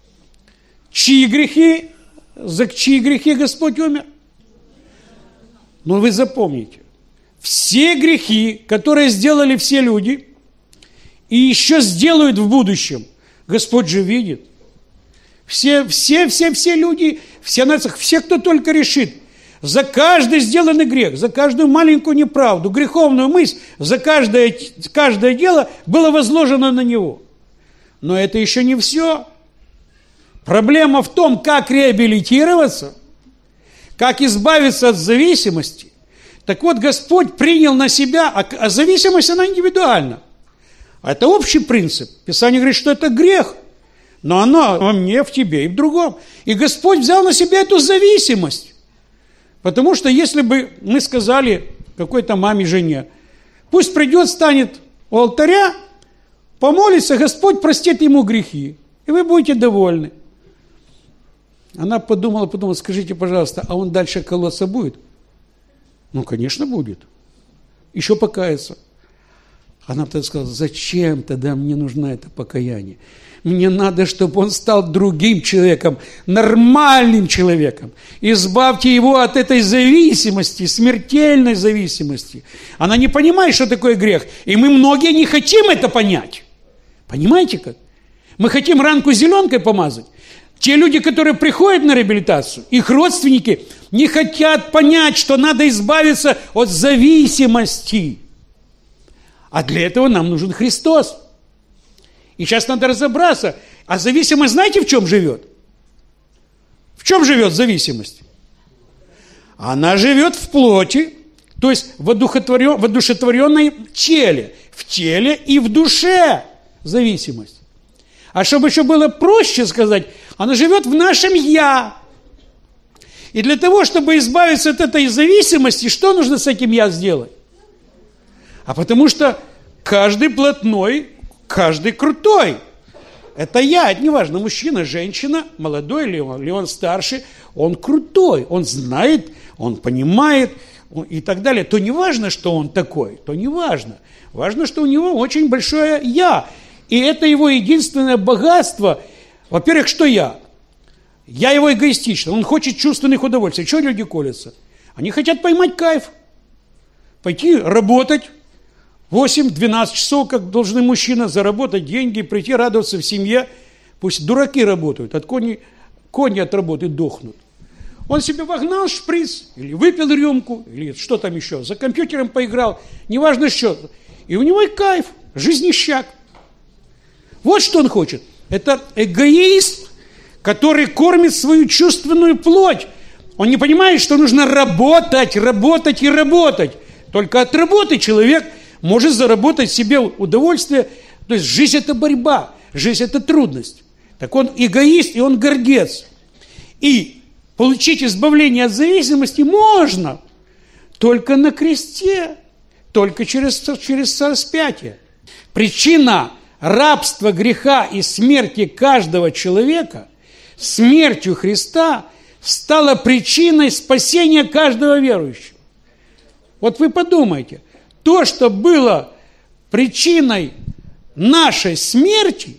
Чьи грехи? За чьи грехи Господь умер? Но вы запомните, все грехи, которые сделали все люди, и еще сделают в будущем, Господь же видит. Все, все, все, все люди, все нации, все, кто только решит, за каждый сделанный грех, за каждую маленькую неправду, греховную мысль, за каждое, каждое дело было возложено на него. Но это еще не все. Проблема в том, как реабилитироваться, как избавиться от зависимости. Так вот, Господь принял на себя, а, а зависимость, она индивидуальна. Это общий принцип. Писание говорит, что это грех, но оно во мне, в тебе и в другом. И Господь взял на себя эту зависимость. Потому что если бы мы сказали какой-то маме, жене, пусть придет, станет у алтаря, помолится, Господь простит ему грехи, и вы будете довольны. Она подумала, подумала, скажите, пожалуйста, а он дальше колоться будет? Ну, конечно, будет. Еще покаяться. Она тогда сказала, зачем тогда мне нужно это покаяние? Мне надо, чтобы он стал другим человеком, нормальным человеком. Избавьте его от этой зависимости, смертельной зависимости. Она не понимает, что такое грех. И мы многие не хотим это понять. Понимаете как? Мы хотим ранку зеленкой помазать. Те люди, которые приходят на реабилитацию, их родственники не хотят понять, что надо избавиться от зависимости. А для этого нам нужен Христос. И сейчас надо разобраться, а зависимость знаете, в чем живет? В чем живет зависимость? Она живет в плоти, то есть в одушевленной теле. В теле и в душе зависимость. А чтобы еще было проще сказать, она живет в нашем «я». И для того, чтобы избавиться от этой зависимости, что нужно с этим «я» сделать? А потому что каждый блатной, каждый крутой. Это я, это не важно, мужчина, женщина, молодой ли он, или он старший, он крутой, он знает, он понимает и так далее. То не важно, что он такой, то не важно. Важно, что у него очень большое «я». И это его единственное богатство. Во-первых, что я? Я его эгоистичен, он хочет чувственных удовольствий. Чего люди колятся? Они хотят поймать кайф, пойти работать восемь-двенадцать часов, как должны мужчины, заработать деньги, прийти радоваться в семье. Пусть дураки работают, от кони, кони от работы дохнут. Он себе вогнал шприц, или выпил рюмку, или что там еще, за компьютером поиграл, неважно что. И у него и кайф, жизнищак. Вот что он хочет. Это эгоист, который кормит свою чувственную плоть. Он не понимает, что нужно работать, работать и работать. Только от работы человек может заработать себе удовольствие. То есть жизнь – это борьба, жизнь – это трудность. Так он эгоист, и он гордец. И получить избавление от зависимости можно только на кресте, только через, через распятие. Причина рабства, греха и смерти каждого человека смертью Христа стала причиной спасения каждого верующего. Вот вы подумайте, то, что было причиной нашей смерти,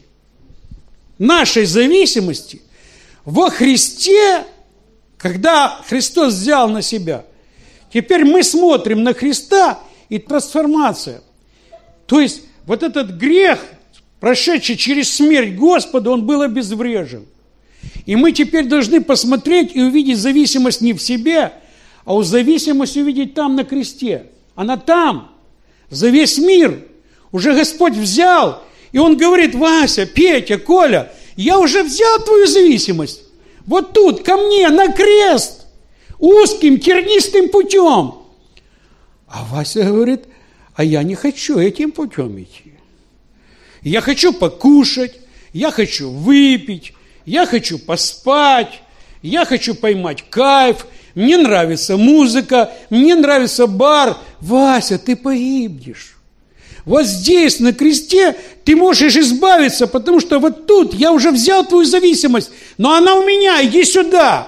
нашей зависимости, во Христе, когда Христос взял на себя, теперь мы смотрим на Христа, и трансформация. То есть вот этот грех, прошедший через смерть Господа, он был обезврежен. И мы теперь должны посмотреть и увидеть зависимость не в себе, а у зависимость увидеть там на кресте. Она там, за весь мир. Уже Господь взял, и Он говорит: Вася, Петя, Коля, я уже взял твою зависимость. Вот тут, ко мне, на крест, узким, тернистым путем. А Вася говорит: а я не хочу этим путем идти. Я хочу покушать, я хочу выпить, я хочу поспать, я хочу поймать кайф, мне нравится музыка, мне нравится бар. Вася, ты погибнешь. Вот здесь, на кресте, ты можешь избавиться, потому что вот тут я уже взял твою зависимость, но она у меня, иди сюда.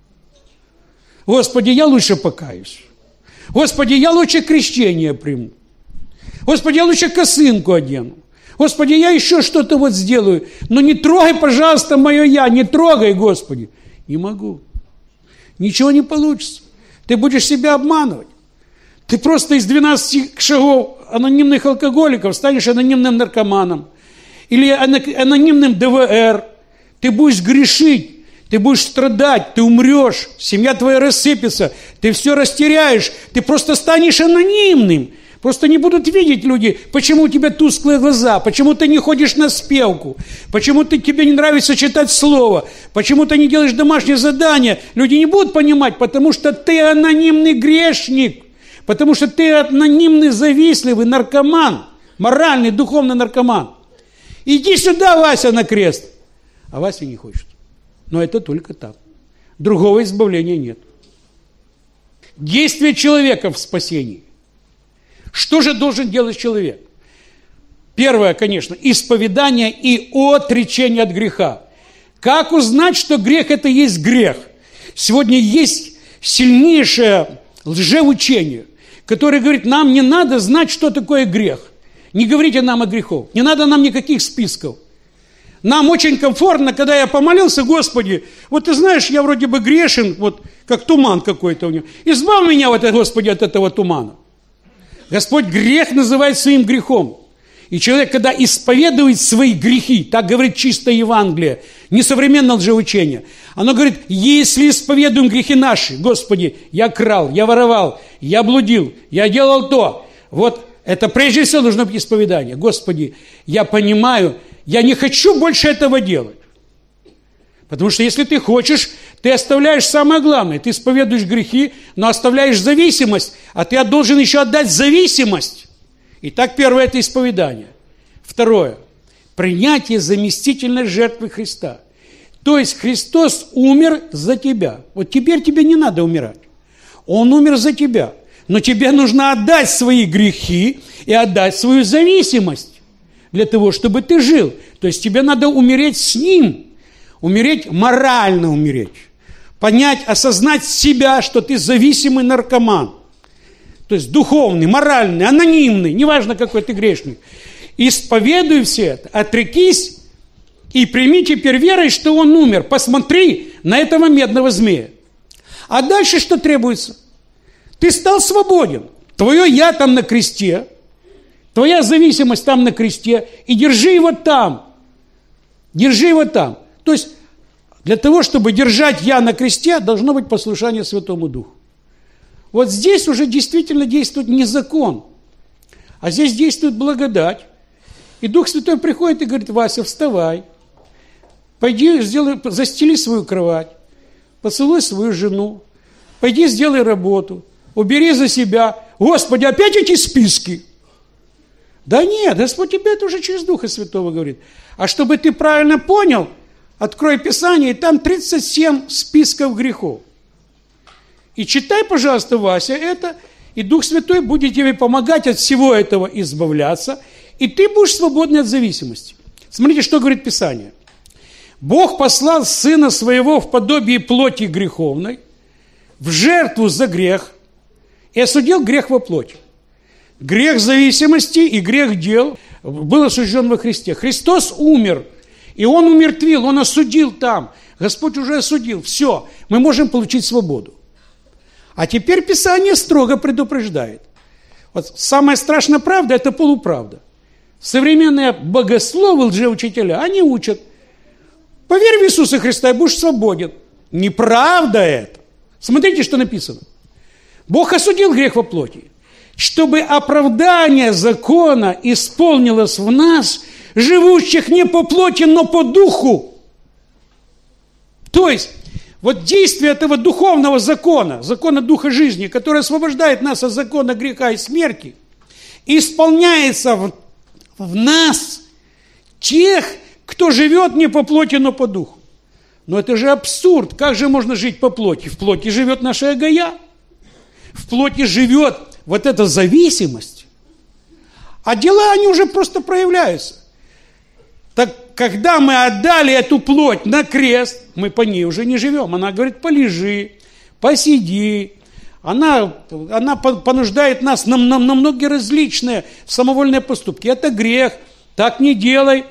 Господи, я лучше покаюсь. Господи, я лучше крещение приму. Господи, я лучше косынку одену. Господи, я еще что-то вот сделаю. Но не трогай, пожалуйста, мое я. Не трогай, Господи. Не могу. Ничего не получится. Ты будешь себя обманывать. Ты просто из двенадцати шагов анонимных алкоголиков станешь анонимным наркоманом. Или анонимным дэ вэ эр. Ты будешь грешить. Ты будешь страдать, ты умрешь, семья твоя рассыпется, ты все растеряешь, ты просто станешь анонимным. Просто не будут видеть люди, почему у тебя тусклые глаза, почему ты не ходишь на спевку, почему ты, тебе не нравится читать слово, почему ты не делаешь домашнее задание. Люди не будут понимать, потому что ты анонимный грешник, потому что ты анонимный завистливый наркоман, моральный, духовный наркоман. Иди сюда, Вася, на крест. А Вася не хочет. Но это только так. Другого избавления нет. Действие человека в спасении. Что же должен делать человек? Первое, конечно, исповедание и отречение от греха. Как узнать, что грех – это есть грех? Сегодня есть сильнейшее лжеучение, которое говорит, нам не надо знать, что такое грех. Не говорите нам о грехах. Не надо нам никаких списков. Нам очень комфортно, когда я помолился: Господи, вот ты знаешь, я вроде бы грешен, вот как туман какой-то у него. Избавь меня, вот, Господи, от этого тумана. Господь грех называет своим грехом. И человек, когда исповедует свои грехи, так говорит чистое Евангелие, не современное лжеучение, оно говорит: если исповедуем грехи наши, Господи, я крал, я воровал, я блудил, я делал то, вот это прежде всего должно быть исповедание. Господи, я понимаю, я не хочу больше этого делать. Потому что если ты хочешь, ты оставляешь самое главное. Ты исповедуешь грехи, но оставляешь зависимость, а ты должен еще отдать зависимость. Итак, первое – это исповедание. Второе – принятие заместительной жертвы Христа. То есть Христос умер за тебя. Вот теперь тебе не надо умирать. Он умер за тебя. Но тебе нужно отдать свои грехи и отдать свою зависимость. для того, чтобы ты жил. То есть тебе надо умереть с Ним. Умереть, морально умереть. Понять, осознать себя, что ты зависимый наркоман. То есть духовный, моральный, анонимный, неважно, какой ты грешник. Исповедуй все это, отрекись и прими теперь верой, что он умер. Посмотри на этого медного змея. А дальше что требуется? Ты стал свободен. Твое «я» там на кресте, твоя зависимость там на кресте, и держи его там. Держи его там. То есть для того, чтобы держать «я» на кресте, должно быть послушание Святому Духу. Вот здесь уже действительно действует не закон, а здесь действует благодать. И Дух Святой приходит и говорит: Вася, вставай, пойди, сделай, застели свою кровать, поцелуй свою жену, пойди, сделай работу, убери за себя. Господи, опять эти списки? Да нет, Господь тебе это уже через Духа Святого говорит. А чтобы ты правильно понял, открой Писание, и там тридцать семь списков грехов. И читай, пожалуйста, Вася, это, и Дух Святой будет тебе помогать от всего этого избавляться, и ты будешь свободный от зависимости. Смотрите, что говорит Писание. Бог послал Сына Своего в подобие плоти греховной, в жертву за грех, и осудил грех во плоти. Грех зависимости и грех дел был осужден во Христе. Христос умер, и Он умертвил, Он осудил там. Господь уже осудил. Все, мы можем получить свободу. А теперь Писание строго предупреждает. Вот самая страшная правда – это полуправда. Современные богословы, лжеучителя, они учат: поверь в Иисуса Христа и будешь свободен. Неправда это. Смотрите, что написано. Бог осудил грех во плоти, чтобы оправдание закона исполнилось в нас, живущих не по плоти, но по духу. То есть, вот действие этого духовного закона, закона духа жизни, который освобождает нас от закона греха и смерти, исполняется в, в нас, тех, кто живет не по плоти, но по духу. Но это же абсурд. Как же можно жить по плоти? В плоти живет наша эго «я». В плоти живет вот эта зависимость. А дела, они уже просто проявляются. Так когда мы отдали эту плоть на крест, мы по ней уже не живем. Она говорит: полежи, посиди. Она, она понуждает нас на, на, на многие различные самовольные поступки. Это грех, так не делай.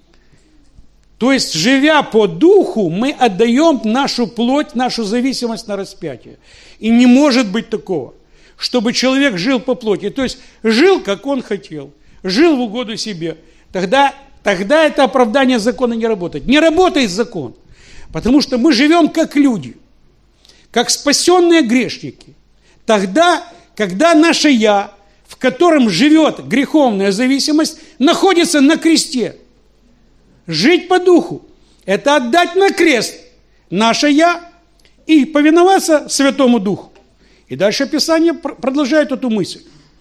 То есть, живя по духу, мы отдаем нашу плоть, нашу зависимость на распятие. И не может быть такого, чтобы человек жил по плоти. То есть, жил, как он хотел, жил в угоду себе. Тогда, тогда это оправдание закона не работает. Не работает закон, потому что мы живем как люди, как спасенные грешники. Тогда, когда наше «я», в котором живет греховная зависимость, находится на кресте. Жить по духу – это отдать на крест наше «я» и повиноваться Святому Духу. И дальше Писание продолжает эту мысль.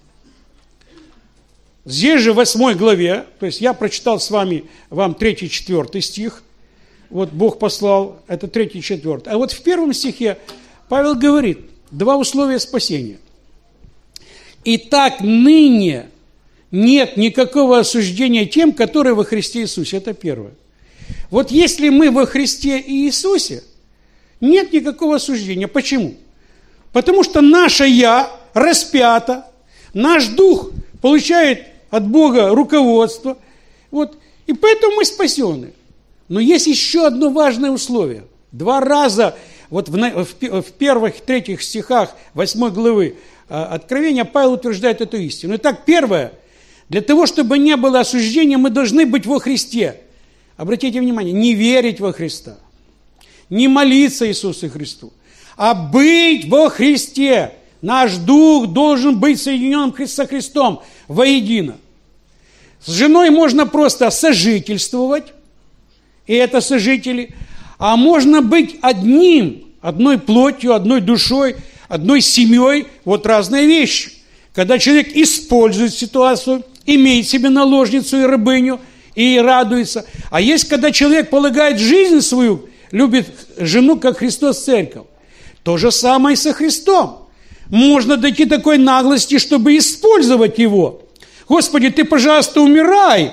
Здесь же в восьмой главе, то есть я прочитал с вами вам третий, четвертый стих, вот Бог послал, это третий, четвертый. А вот в первом стихе Павел говорит два условия спасения. «Итак, ныне нет никакого осуждения тем, которые во Христе Иисусе». Это первое. Вот если мы во Христе Иисусе, нет никакого осуждения. Почему? Потому что наше «я» распято, наш дух получает от Бога руководство, вот, и поэтому мы спасены. Но есть еще одно важное условие. Два раза, вот в, в, в первых, третьих стихах восьмой главы Откровения Павел утверждает эту истину. Итак, первое. Для того, чтобы не было осуждения, мы должны быть во Христе. Обратите внимание, не верить во Христа, не молиться Иисусу Христу, а быть во Христе. Наш дух должен быть соединен со Христом воедино. С женой можно просто сожительствовать, и это сожители, а можно быть одним, одной плотью, одной душой, одной семьей, вот разные вещи. Когда человек использует ситуацию, имеет себе наложницу и рабыню, и радуется. А есть, когда человек полагает жизнь свою, любит жену, как Христос церковь. То же самое и со Христом. Можно дойти такой наглости, чтобы использовать его. Господи, ты, пожалуйста, умирай.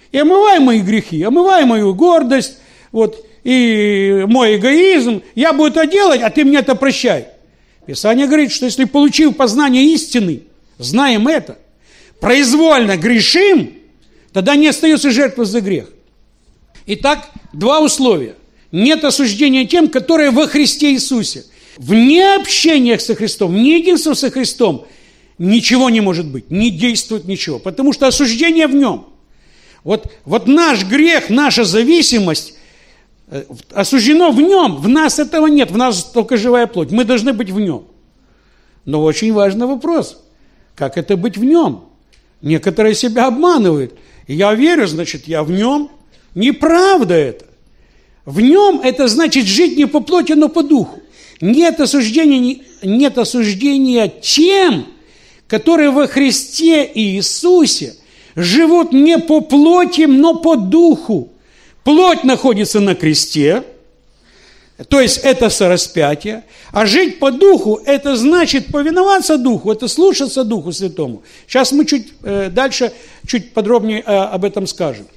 И омывай мои грехи, омывай мою гордость, вот, и мой эгоизм. Я буду это делать, а ты мне это прощай. Писание говорит, что если, получив познание истины, знаем это, произвольно грешим, тогда не остается жертвы за грех. Итак, два условия. Нет осуждения тем, которые во Христе Иисусе. Вне общения со Христом, вне единства со Христом ничего не может быть, не действует ничего, потому что осуждение в нем. Вот, вот наш грех, наша зависимость осуждено в нем, в нас этого нет, в нас только живая плоть, мы должны быть в нем. Но очень важный вопрос, как это быть в нем? Некоторые себя обманывают. Я верю, значит, я в нем. Неправда это. В нем это значит жить не по плоти, но по духу. Нет осуждения, нет осуждения тем, которые во Христе Иисусе живут не по плоти, но по духу. Плоть находится на кресте, то есть это сораспятие, а жить по духу, это значит повиноваться духу, это слушаться Духу Святому. Сейчас мы чуть э, дальше, чуть подробнее э, об этом скажем.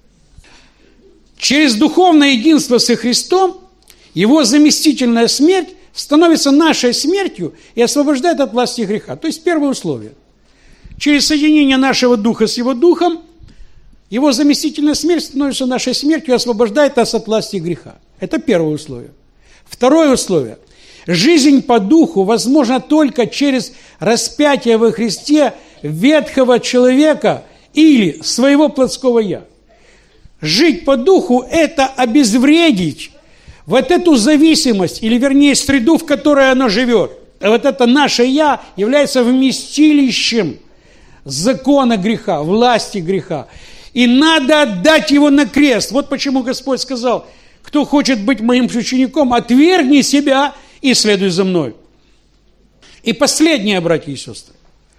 Через духовное единство со Христом его заместительная смерть становится нашей смертью и освобождает от власти греха. То есть первое условие. Через соединение нашего духа с его духом его заместительная смерть становится нашей смертью и освобождает нас от власти греха. Это первое условие. Второе условие. Жизнь по духу возможна только через распятие во Христе ветхого человека или своего плотского «я». Жить по духу – это обезвредить вот эту зависимость, или вернее среду, в которой оно живет. А вот это наше «я» является вместилищем закона греха, власти греха. И надо отдать его на крест. Вот почему Господь сказал: кто хочет быть моим учеником, отвергни себя и следуй за мной. И последнее, братья и сестры.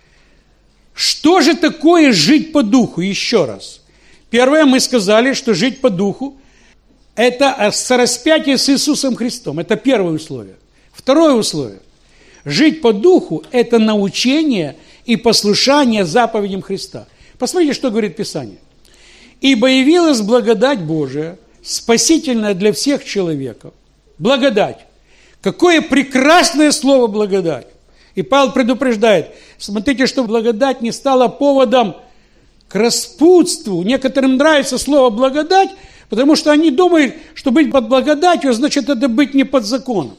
Что же такое жить по духу? Еще раз. Первое, мы сказали, что жить по духу – это сораспятие с Иисусом Христом. Это первое условие. Второе условие. Жить по духу – это научение и послушание заповедям Христа. Посмотрите, что говорит Писание. «Ибо явилась благодать Божия, спасительная для всех человеков». Благодать. Какое прекрасное слово благодать. И Павел предупреждает, смотрите, что благодать не стала поводом к распутству. Некоторым нравится слово благодать, потому что они думают, что быть под благодатью, значит, это быть не под законом.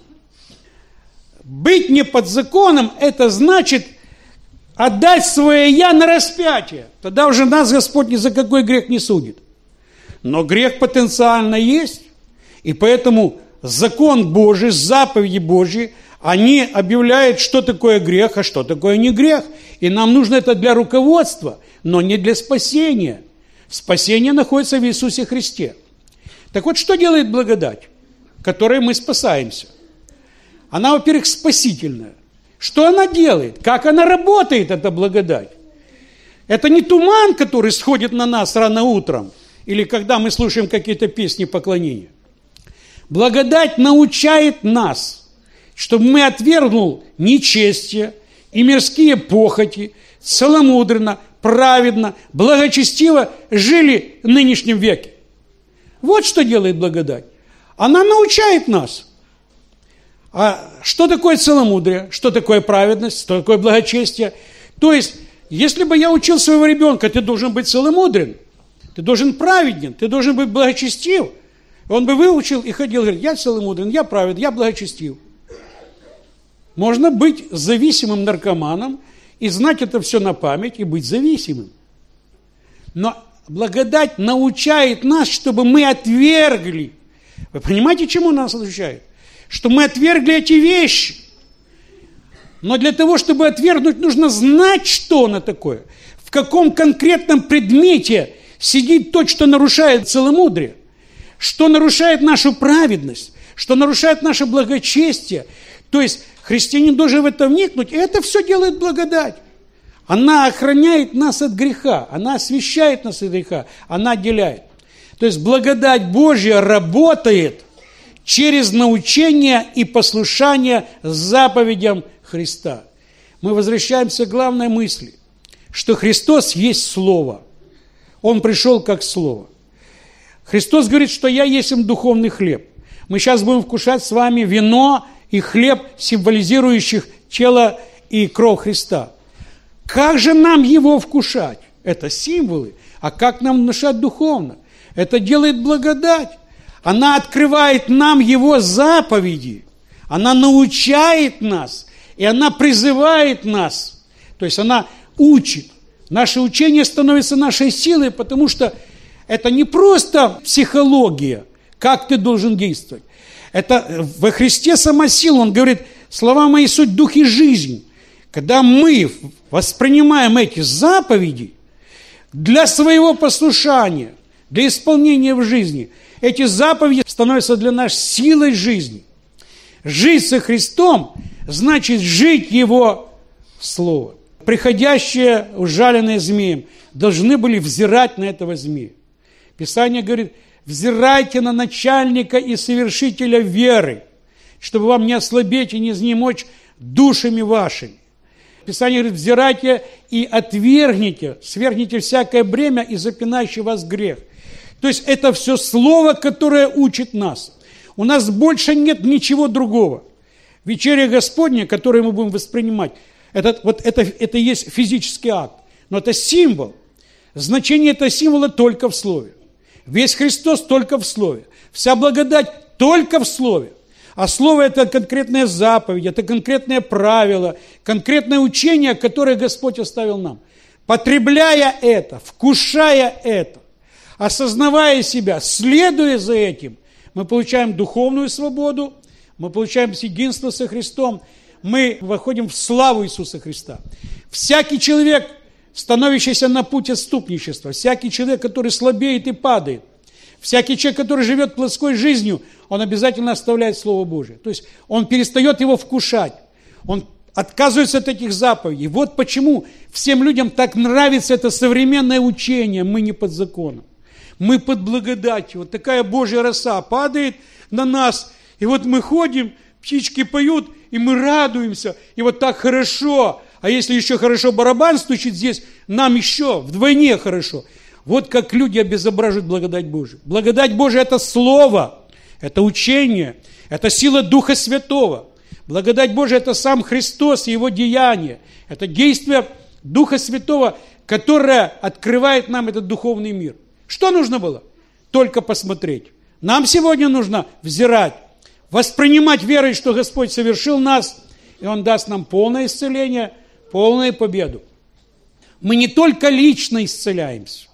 Быть не под законом, это значит отдать свое «я» на распятие. Тогда уже нас Господь ни за какой грех не судит. Но грех потенциально есть, и поэтому закон Божий, заповеди Божьи, они объявляют, что такое грех, а что такое не грех. И нам нужно это для руководства, но не для спасения. Спасение находится в Иисусе Христе. Так вот, что делает благодать, которой мы спасаемся? Она, во-первых, спасительная. Что она делает? Как она работает, эта благодать? Это не туман, который сходит на нас рано утром, или когда мы слушаем какие-то песни поклонения. Благодать научает нас, чтобы мы отвергнул нечестие и мирские похоти, целомудренно, праведно, благочестиво жили в нынешнем веке. Вот что делает благодать. Она научает нас. А что такое целомудрие? Что такое праведность? Что такое благочестие? То есть, если бы я учил своего ребенка, ты должен быть целомудрен, ты должен праведен, ты должен быть благочестив, он бы выучил и ходил, говорит: я целомудрен, я праведен, я благочестив. Можно быть зависимым наркоманом и знать это все на память и быть зависимым. Но благодать научает нас, чтобы мы отвергли. Вы понимаете, чему нас научает? Что мы отвергли эти вещи. Но для того, чтобы отвергнуть, нужно знать, что оно такое. В каком конкретном предмете сидит то, что нарушает целомудрие, что нарушает нашу праведность, что нарушает наше благочестие. То есть христианин должен в это вникнуть, и это все делает благодать. Она охраняет нас от греха, она освящает нас от греха, она отделяет. То есть благодать Божья работает через научение и послушание заповедям Христа. Мы возвращаемся к главной мысли, что Христос есть Слово. Он пришел как Слово. Христос говорит, что я есть им духовный хлеб. Мы сейчас будем вкушать с вами вино и хлеб, символизирующих тело и кровь Христа. Как же нам его вкушать? Это символы. А как нам внушать духовно? Это делает благодать. Она открывает нам его заповеди. Она научает нас. И она призывает нас. То есть она учит. Наше учение становится нашей силой, потому что это не просто психология, как ты должен действовать. Это во Христе сама сила. Он говорит, слова мои суть дух и жизнь. Когда мы воспринимаем эти заповеди для своего послушания, для исполнения в жизни, эти заповеди становятся для нас силой жизни. Жить со Христом значит жить Его Слово. Приходящие, ужаленные змеем, должны были взирать на этого змея. Писание говорит, взирайте на начальника и совершителя веры, чтобы вам не ослабеть и не изнемочь душами вашими. Писание говорит, взирайте и отвергните, свергните всякое бремя и запинающий вас грех. То есть это все слово, которое учит нас. У нас больше нет ничего другого. Вечеря Господня, которую мы будем воспринимать, это, вот это, это и есть физический акт, но это символ. Значение этого символа только в Слове. Весь Христос только в Слове. Вся благодать только в Слове. А Слово – это конкретная заповедь, это конкретное правило, конкретное учение, которое Господь оставил нам. Потребляя это, вкушая это, осознавая себя, следуя за этим, мы получаем духовную свободу, мы получаем единство со Христом, мы выходим в славу Иисуса Христа. Всякий человек, становящийся на путь отступничества, всякий человек, который слабеет и падает, всякий человек, который живет плоской жизнью, он обязательно оставляет Слово Божие. То есть он перестает его вкушать, он отказывается от этих заповедей. Вот почему всем людям так нравится это современное учение. Мы не под законом, мы под благодатью. Вот такая Божья роса падает на нас, и вот мы ходим, птички поют, и мы радуемся, и вот так хорошо. А если еще хорошо барабан стучит здесь, нам еще вдвойне хорошо. Вот как люди обезображивают благодать Божию. Благодать Божия – это Слово, это учение, это сила Духа Святого. Благодать Божия – это сам Христос и Его деяния. Это действие Духа Святого, которое открывает нам этот духовный мир. Что нужно было? Только посмотреть. Нам сегодня нужно взирать, воспринимать верой, что Господь совершил нас, и Он даст нам полное исцеление, полную победу. Мы не только лично исцеляемся,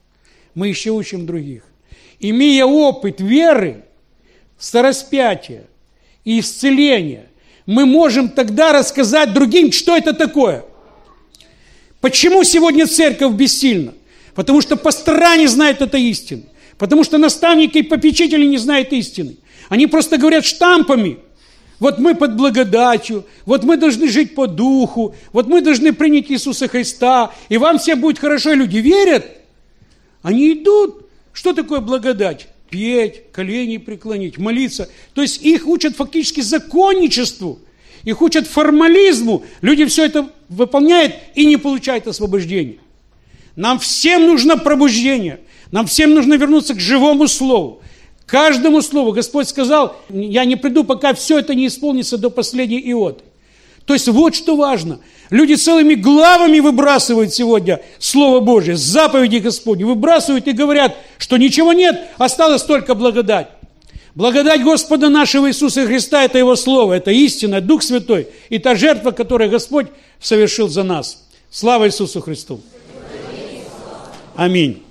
мы еще учим других. Имея опыт веры, сораспятия и исцеления, мы можем тогда рассказать другим, что это такое. Почему сегодня церковь бессильна? Потому что пастора не знают этой истины. Потому что наставники и попечители не знают истины. Они просто говорят штампами. Вот мы под благодатью, вот мы должны жить по духу, вот мы должны принять Иисуса Христа, и вам все будет хорошо. И люди верят, они идут. Что такое благодать? Петь, колени преклонить, молиться. То есть их учат фактически законничеству, их учат формализму. Люди все это выполняют и не получают освобождения. Нам всем нужно пробуждение, нам всем нужно вернуться к живому слову. Каждому слову Господь сказал, я не приду, пока все это не исполнится до последней иоты. То есть вот что важно. Люди целыми главами выбрасывают сегодня Слово Божие, заповеди Господни, выбрасывают и говорят, что ничего нет, осталась только благодать. Благодать Господа нашего Иисуса Христа – это Его Слово, это истина, Дух Святой и та жертва, которую Господь совершил за нас. Слава Иисусу Христу! Аминь.